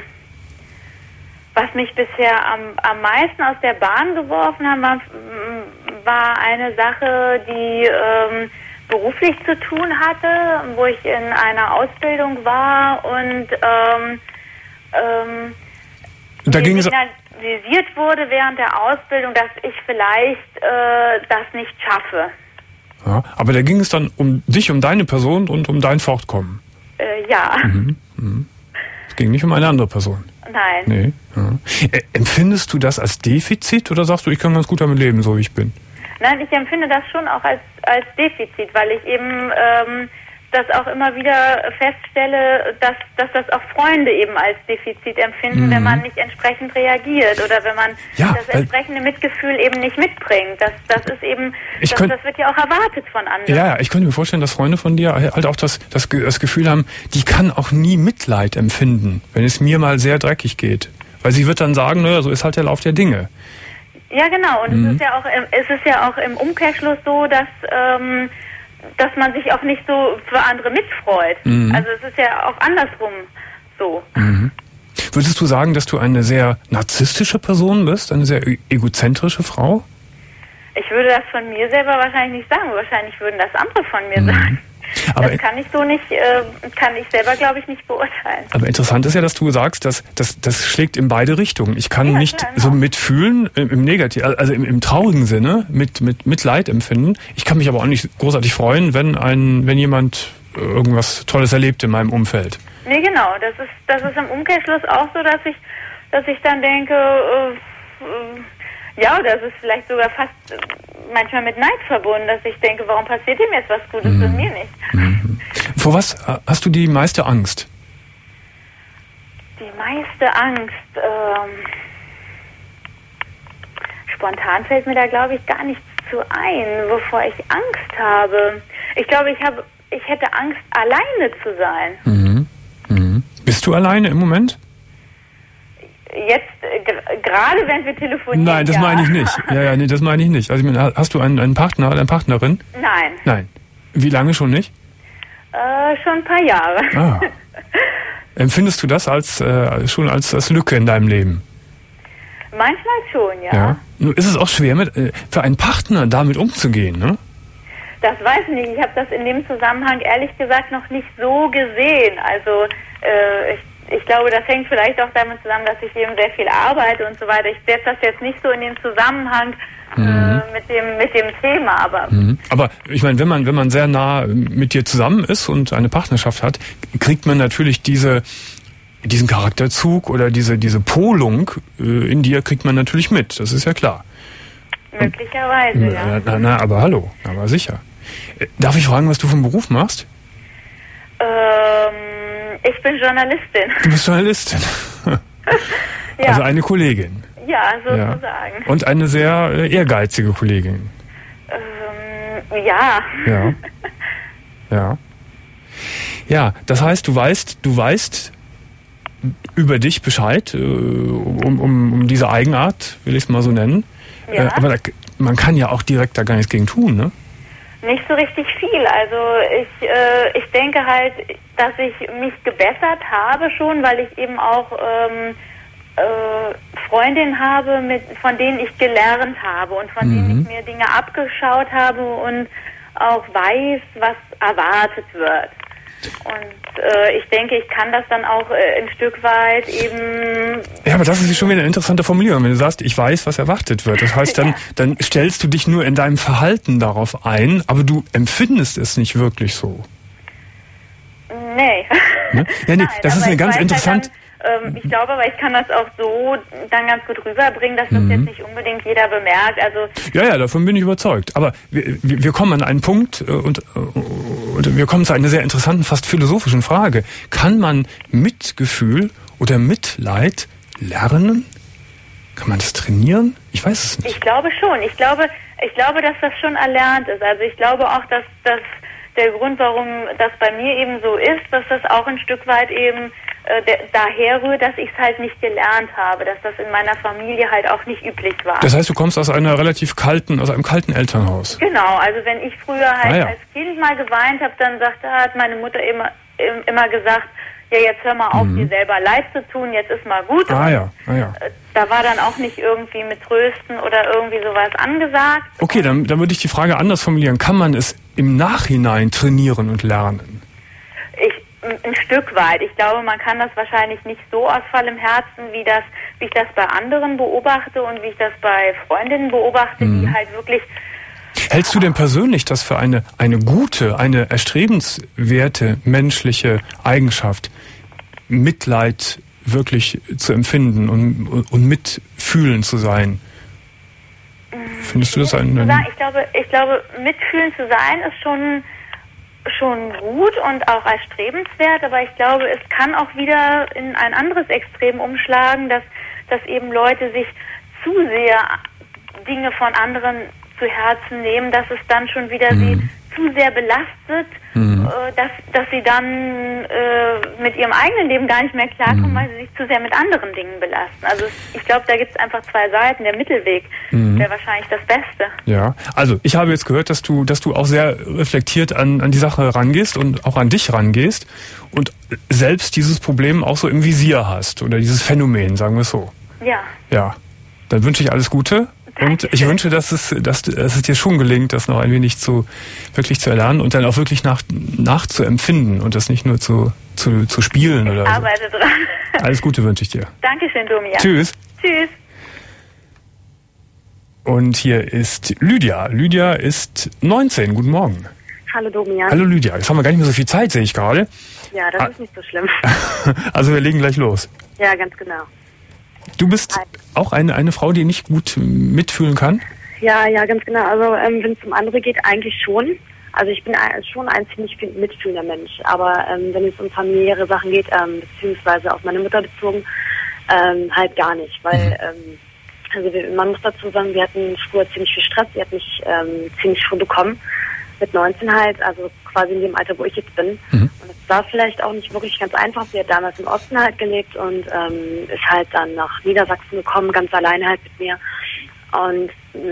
was mich bisher am, am meisten aus der Bahn geworfen hat, war, war eine Sache, die ähm, beruflich zu tun hatte, wo ich in einer Ausbildung war und ähm, ähm, Da ging es signalisiert wurde während der Ausbildung, dass ich vielleicht äh, das nicht schaffe. Ja, aber da ging es dann um dich, um deine Person und um dein Fortkommen. Äh, ja. Mhm. Mhm. Es ging nicht um eine andere Person. Nein. Nee. Ja. Äh, empfindest du das als Defizit oder sagst du, ich kann ganz gut damit leben, so wie ich bin? Nein, ich empfinde das schon auch als, als Defizit, weil ich eben ähm, das auch immer wieder feststelle, dass, dass das auch Freunde eben als Defizit empfinden, Mhm. wenn man nicht entsprechend reagiert oder wenn man Ja, das weil- entsprechende Mitgefühl eben nicht mitbringt. Das, das ist eben, Ich das, könnt- das wird ja auch erwartet von anderen. Ja, ja, ich könnte mir vorstellen, dass Freunde von dir halt auch das, das, Ge- das Gefühl haben, die kann auch nie Mitleid empfinden, wenn es mir mal sehr dreckig geht. Weil sie wird dann sagen, naja, so ist halt der Lauf der Dinge. Ja, genau. Und Mhm. es ist ja auch, im- es ist ja auch im Umkehrschluss so, dass ähm, dass man sich auch nicht so für andere mitfreut. Mhm. Also es ist ja auch andersrum so. Mhm. Würdest du sagen, dass du eine sehr narzisstische Person bist, eine sehr e- egozentrische Frau? Ich würde das von mir selber wahrscheinlich nicht sagen. Wahrscheinlich würden das andere von mir Mhm. sagen. Aber- das kann ich so nicht, äh, kann ich selber, glaube ich, nicht beurteilen. Aber interessant ist ja, dass du sagst, dass das, das schlägt in beide Richtungen. Ich kann Ja, nicht klar, so genau. mitfühlen im, im Negativ, also im, im traurigen Sinne, mit, mit Mitleid empfinden. Ich kann mich aber auch nicht großartig freuen, wenn ein, wenn jemand irgendwas Tolles erlebt in meinem Umfeld. Nee, genau. Das ist, das ist im Umkehrschluss auch so, dass ich, dass ich dann denke, äh, äh, ja, das ist vielleicht sogar fast äh, manchmal mit Neid verbunden, dass ich denke, warum passiert ihm jetzt was Gutes Mhm. und mir nicht? Vor was hast du die meiste Angst? Die meiste Angst, ähm, spontan fällt mir da, glaube ich, gar nichts zu ein, wovor ich Angst habe. Ich glaube, ich habe, ich hätte Angst, alleine zu sein. Mhm. Mhm. Bist du alleine im Moment? Jetzt, äh, gr- gerade wenn wir telefonieren. Nein, das ja. meine ich nicht. Ja, ja, nee, das meine ich nicht. Also ich meine, hast du einen, einen Partner, eine Partnerin? Nein, Nein. Wie lange schon nicht? äh, schon ein paar Jahre. Ah. Empfindest du das als äh, schon als, als Lücke in deinem Leben? Manchmal schon, ja. Ja. Nun ist es auch schwer, mit, äh, für einen Partner damit umzugehen, ne? Das weiß ich nicht. Ich habe das in dem Zusammenhang ehrlich gesagt noch nicht so gesehen. Also äh, ich, ich glaube, das hängt vielleicht auch damit zusammen, dass ich eben sehr viel arbeite und so weiter. Ich setze das jetzt nicht so in den Zusammenhang Mhm. äh, mit dem mit dem Thema, aber Mhm. Aber ich meine, wenn man wenn man sehr nah mit dir zusammen ist und eine Partnerschaft hat, kriegt man natürlich diese diesen Charakterzug oder diese diese Polung äh, in dir kriegt man natürlich mit. Das ist ja klar. möglicherweise, ja. Na, na, na, aber hallo, aber sicher. Äh, Darf ich fragen, was du vom Beruf machst? Ähm, ich bin Journalistin. Du bist Journalistin. Ja, Also eine Kollegin. ja, Ja. sozusagen. Und eine sehr äh, ehrgeizige Kollegin. Ähm, ja. Ja. Ja. Ja, das heißt, du weißt, du weißt über dich Bescheid, äh, um, um, um diese Eigenart, will ich es mal so nennen. Ja. Äh, aber da, man kann ja auch direkt da gar nichts gegen tun, ne? Nicht so richtig viel. Also ich, äh, ich denke halt, dass ich mich gebessert habe schon, weil ich eben auch ähm, äh, Freundinnen habe, mit, von denen ich gelernt habe und von Mhm. denen ich mir Dinge abgeschaut habe und auch weiß, was erwartet wird. Und äh, ich denke, ich kann das dann auch äh, ein Stück weit eben... Ja, aber das ist schon wieder eine interessante Formulierung. Wenn du sagst, ich weiß, was erwartet wird. Das heißt, dann, Ja. dann stellst du dich nur in deinem Verhalten darauf ein, aber du empfindest es nicht wirklich so. Nee. Ne? Ja, nee, Nein, das ist aber eine ich ganz weiß interessant. Halt dann, ähm, ich glaube aber, ich kann das auch so dann ganz gut rüberbringen, dass das Mhm. jetzt nicht unbedingt jeder bemerkt. Also Ja, ja, davon bin ich überzeugt. Aber wir, wir wir kommen an einen Punkt äh, und, äh, und wir kommen zu einer sehr interessanten, fast philosophischen Frage. Kann man Mitgefühl oder Mitleid lernen? Kann man das trainieren? Ich weiß es nicht. ich glaube schon. Ich glaube, Ich glaube, dass das schon erlernt ist. Also ich glaube auch, dass das der Grund, warum das bei mir eben so ist, dass das auch ein Stück weit eben äh, der, daher rührt, dass ich es halt nicht gelernt habe, dass das in meiner Familie halt auch nicht üblich war. Das heißt, du kommst aus einer relativ kalten, aus einem kalten Elternhaus. Genau, also wenn ich früher halt ah, ja. als Kind mal geweint habe, dann sagte, hat meine Mutter immer, immer gesagt, ja, jetzt hör mal auf, mhm. dir selber leid zu tun, jetzt ist mal gut. Ah ja, ah ja. Da war dann auch nicht irgendwie mit Trösten oder irgendwie sowas angesagt. Okay, dann, dann würde ich die Frage anders formulieren. Kann man es im Nachhinein trainieren und lernen? Ich, ein Stück weit. Ich glaube, man kann das wahrscheinlich nicht so aus vollem Herzen, wie das, wie ich das bei anderen beobachte und wie ich das bei Freundinnen beobachte, mhm. die halt wirklich... Hältst du denn persönlich das für eine, eine gute, eine erstrebenswerte menschliche Eigenschaft, Mitleid wirklich zu empfinden und, und, und mitfühlen zu sein? Findest du das ein... ein ich glaube, ich glaube, mitfühlen zu sein ist schon, schon gut und auch erstrebenswert, aber ich glaube, es kann auch wieder in ein anderes Extrem umschlagen, dass, dass eben Leute sich zu sehr Dinge von anderen zu Herzen nehmen, dass es dann schon wieder mhm. sie zu sehr belastet, mhm. äh, dass, dass sie dann äh, mit ihrem eigenen Leben gar nicht mehr klarkommen, mhm. weil sie sich zu sehr mit anderen Dingen belasten. Also ich glaube, da gibt es einfach zwei Seiten. Der Mittelweg mhm. wäre wahrscheinlich das Beste. Ja, also ich habe jetzt gehört, dass du, dass du auch sehr reflektiert an, an die Sache rangehst und auch an dich rangehst und selbst dieses Problem auch so im Visier hast oder dieses Phänomen, sagen wir es so. Ja. Ja, dann wünsche ich alles Gute. Und ich wünsche, dass es, dass, dass es dir schon gelingt, das noch ein wenig zu, wirklich zu erlernen und dann auch wirklich nach, nachzuempfinden und das nicht nur zu, zu, zu spielen oder so. Ich arbeite dran. Alles Gute wünsche ich dir. Dankeschön, Domian. Tschüss. Tschüss. Und hier ist Lydia. Lydia ist neunzehn. Guten Morgen. Hallo, Domian. Hallo, Lydia. Jetzt haben wir gar nicht mehr so viel Zeit, sehe ich gerade. Ja, das ah. ist nicht so schlimm. Also wir legen gleich los. Ja, ganz genau. Du bist auch eine, eine Frau, die nicht gut mitfühlen kann? Ja, ja, ganz genau. Also ähm, wenn es um andere geht, eigentlich schon. Also ich bin ein, schon ein ziemlich mitfühlender Mensch. Aber ähm, wenn es um familiäre Sachen geht, ähm, beziehungsweise auf meine Mutter bezogen, ähm, halt gar nicht. Weil, mhm. ähm, also wir, man muss dazu sagen, wir hatten früher ziemlich viel Stress. Sie hat mich ähm, ziemlich früh bekommen. Mit neunzehn halt, also quasi in dem Alter, wo ich jetzt bin. Mhm. Und es war vielleicht auch nicht wirklich ganz einfach. Sie hat damals im Osten halt gelebt und ähm, ist halt dann nach Niedersachsen gekommen, ganz alleine halt mit mir. Und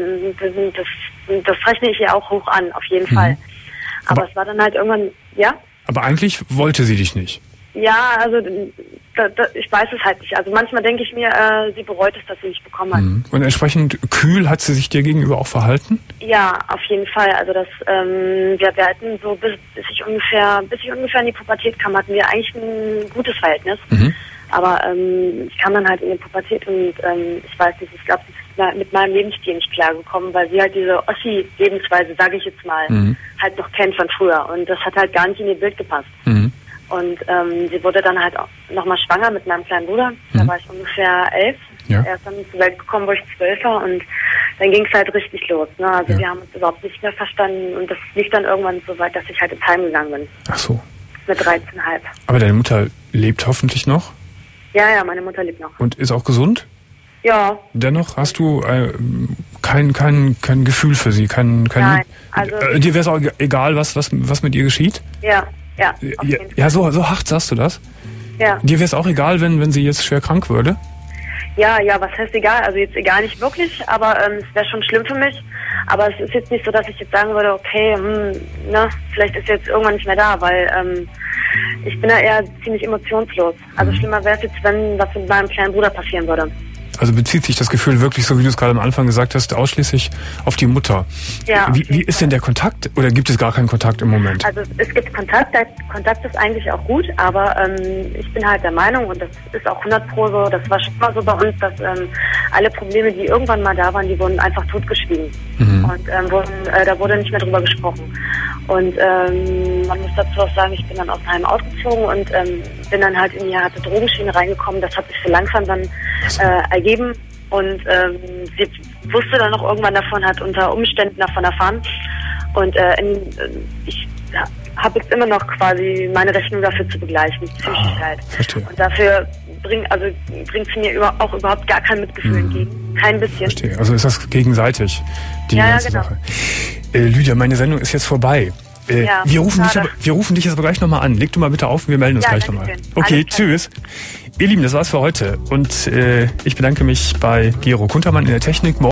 äh, das, das rechne ich ihr auch hoch an, auf jeden mhm. Fall. Aber, aber es war dann halt irgendwann, ja? Aber eigentlich wollte sie dich nicht. Ja, also da, da, ich weiß es halt nicht. Also manchmal denke ich mir, äh, sie bereut es, dass sie mich bekommen hat. Mhm. Und entsprechend kühl hat sie sich dir gegenüber auch verhalten? Ja, auf jeden Fall. Also das, ähm, wir, wir hatten so bis, bis ich ungefähr, bis ich ungefähr in die Pubertät kam, hatten wir eigentlich ein gutes Verhältnis. Mhm. Aber ähm, ich kam dann halt in die Pubertät und ähm, ich weiß nicht, ich glaube, sie ist mit meinem Lebensstil nicht klargekommen, weil sie halt diese Ossi-Lebensweise, sage ich jetzt mal, mhm. halt noch kennt von früher. Und das hat halt gar nicht in ihr Bild gepasst. Mhm. Und ähm, sie wurde dann halt auch nochmal schwanger mit meinem kleinen Bruder. Mhm. Da war ich ungefähr elf. Ja. Er ist dann zur Welt gekommen, wo ich zwölf war. Und dann ging es halt richtig los. Ne? Also ja. wir haben uns überhaupt nicht mehr verstanden. Und das lief dann irgendwann so weit, dass ich halt ins Heim gegangen bin. Ach so. Mit dreizehn Komma fünf. Aber deine Mutter lebt hoffentlich noch? Ja, ja, meine Mutter lebt noch. Und ist auch gesund? Ja. Dennoch hast du äh, kein, kein, kein Gefühl für sie? Kein, kein Nein. Also äh, dir wäre es auch egal, was, was, was mit ihr geschieht? Ja. Ja, ja, ja, so, so hart sagst du das? Ja. Dir wäre es auch egal, wenn, wenn sie jetzt schwer krank würde? Ja, ja, was heißt egal? Also jetzt egal nicht wirklich, aber ähm, es wäre schon schlimm für mich. Aber es ist jetzt nicht so, dass ich jetzt sagen würde, okay, hm, ne, vielleicht ist sie jetzt irgendwann nicht mehr da, weil ähm, ich bin da eher ziemlich emotionslos. Also mhm. schlimmer wäre es jetzt, wenn was mit meinem kleinen Bruder passieren würde. Also bezieht sich das Gefühl wirklich, so wie du es gerade am Anfang gesagt hast, ausschließlich auf die Mutter. Ja. Wie, wie ist denn der Kontakt oder gibt es gar keinen Kontakt im Moment? Also es gibt Kontakt, der Kontakt ist eigentlich auch gut, aber ähm, ich bin halt der Meinung, und das ist auch hundert Pro so, das war schon mal so bei uns, dass ähm, alle Probleme, die irgendwann mal da waren, die wurden einfach totgeschwiegen. Mhm. Und ähm, wurden, äh, da wurde nicht mehr drüber gesprochen. Und ähm, man muss dazu auch sagen, ich bin dann aus dem Heim ausgezogen und ähm, bin dann halt in die harte Drogenschiene reingekommen. Das hat sich so langsam dann äh, ergeben. Und ähm, sie wusste dann noch irgendwann davon, hat unter Umständen davon erfahren. Und äh, in, ich habe jetzt immer noch quasi meine Rechnung dafür zu begleichen, psychisch halt. Verstehe. Und dafür bringt also bringt sie mir über, auch überhaupt gar kein Mitgefühl mhm. entgegen. Kein bisschen. Verstehe. Also ist das gegenseitig, die ja, ganze ja, genau. Sache. Äh, Lydia, meine Sendung ist jetzt vorbei. Äh, ja, wir, rufen dich schade. aber, wir rufen dich jetzt aber gleich nochmal an. Leg du mal bitte auf und wir melden uns Ja, gleich danke nochmal. schön. Okay, Alles klar. tschüss. Ihr Lieben, das war's für heute. Und äh, ich bedanke mich bei Gero Kuntermann in der Technik.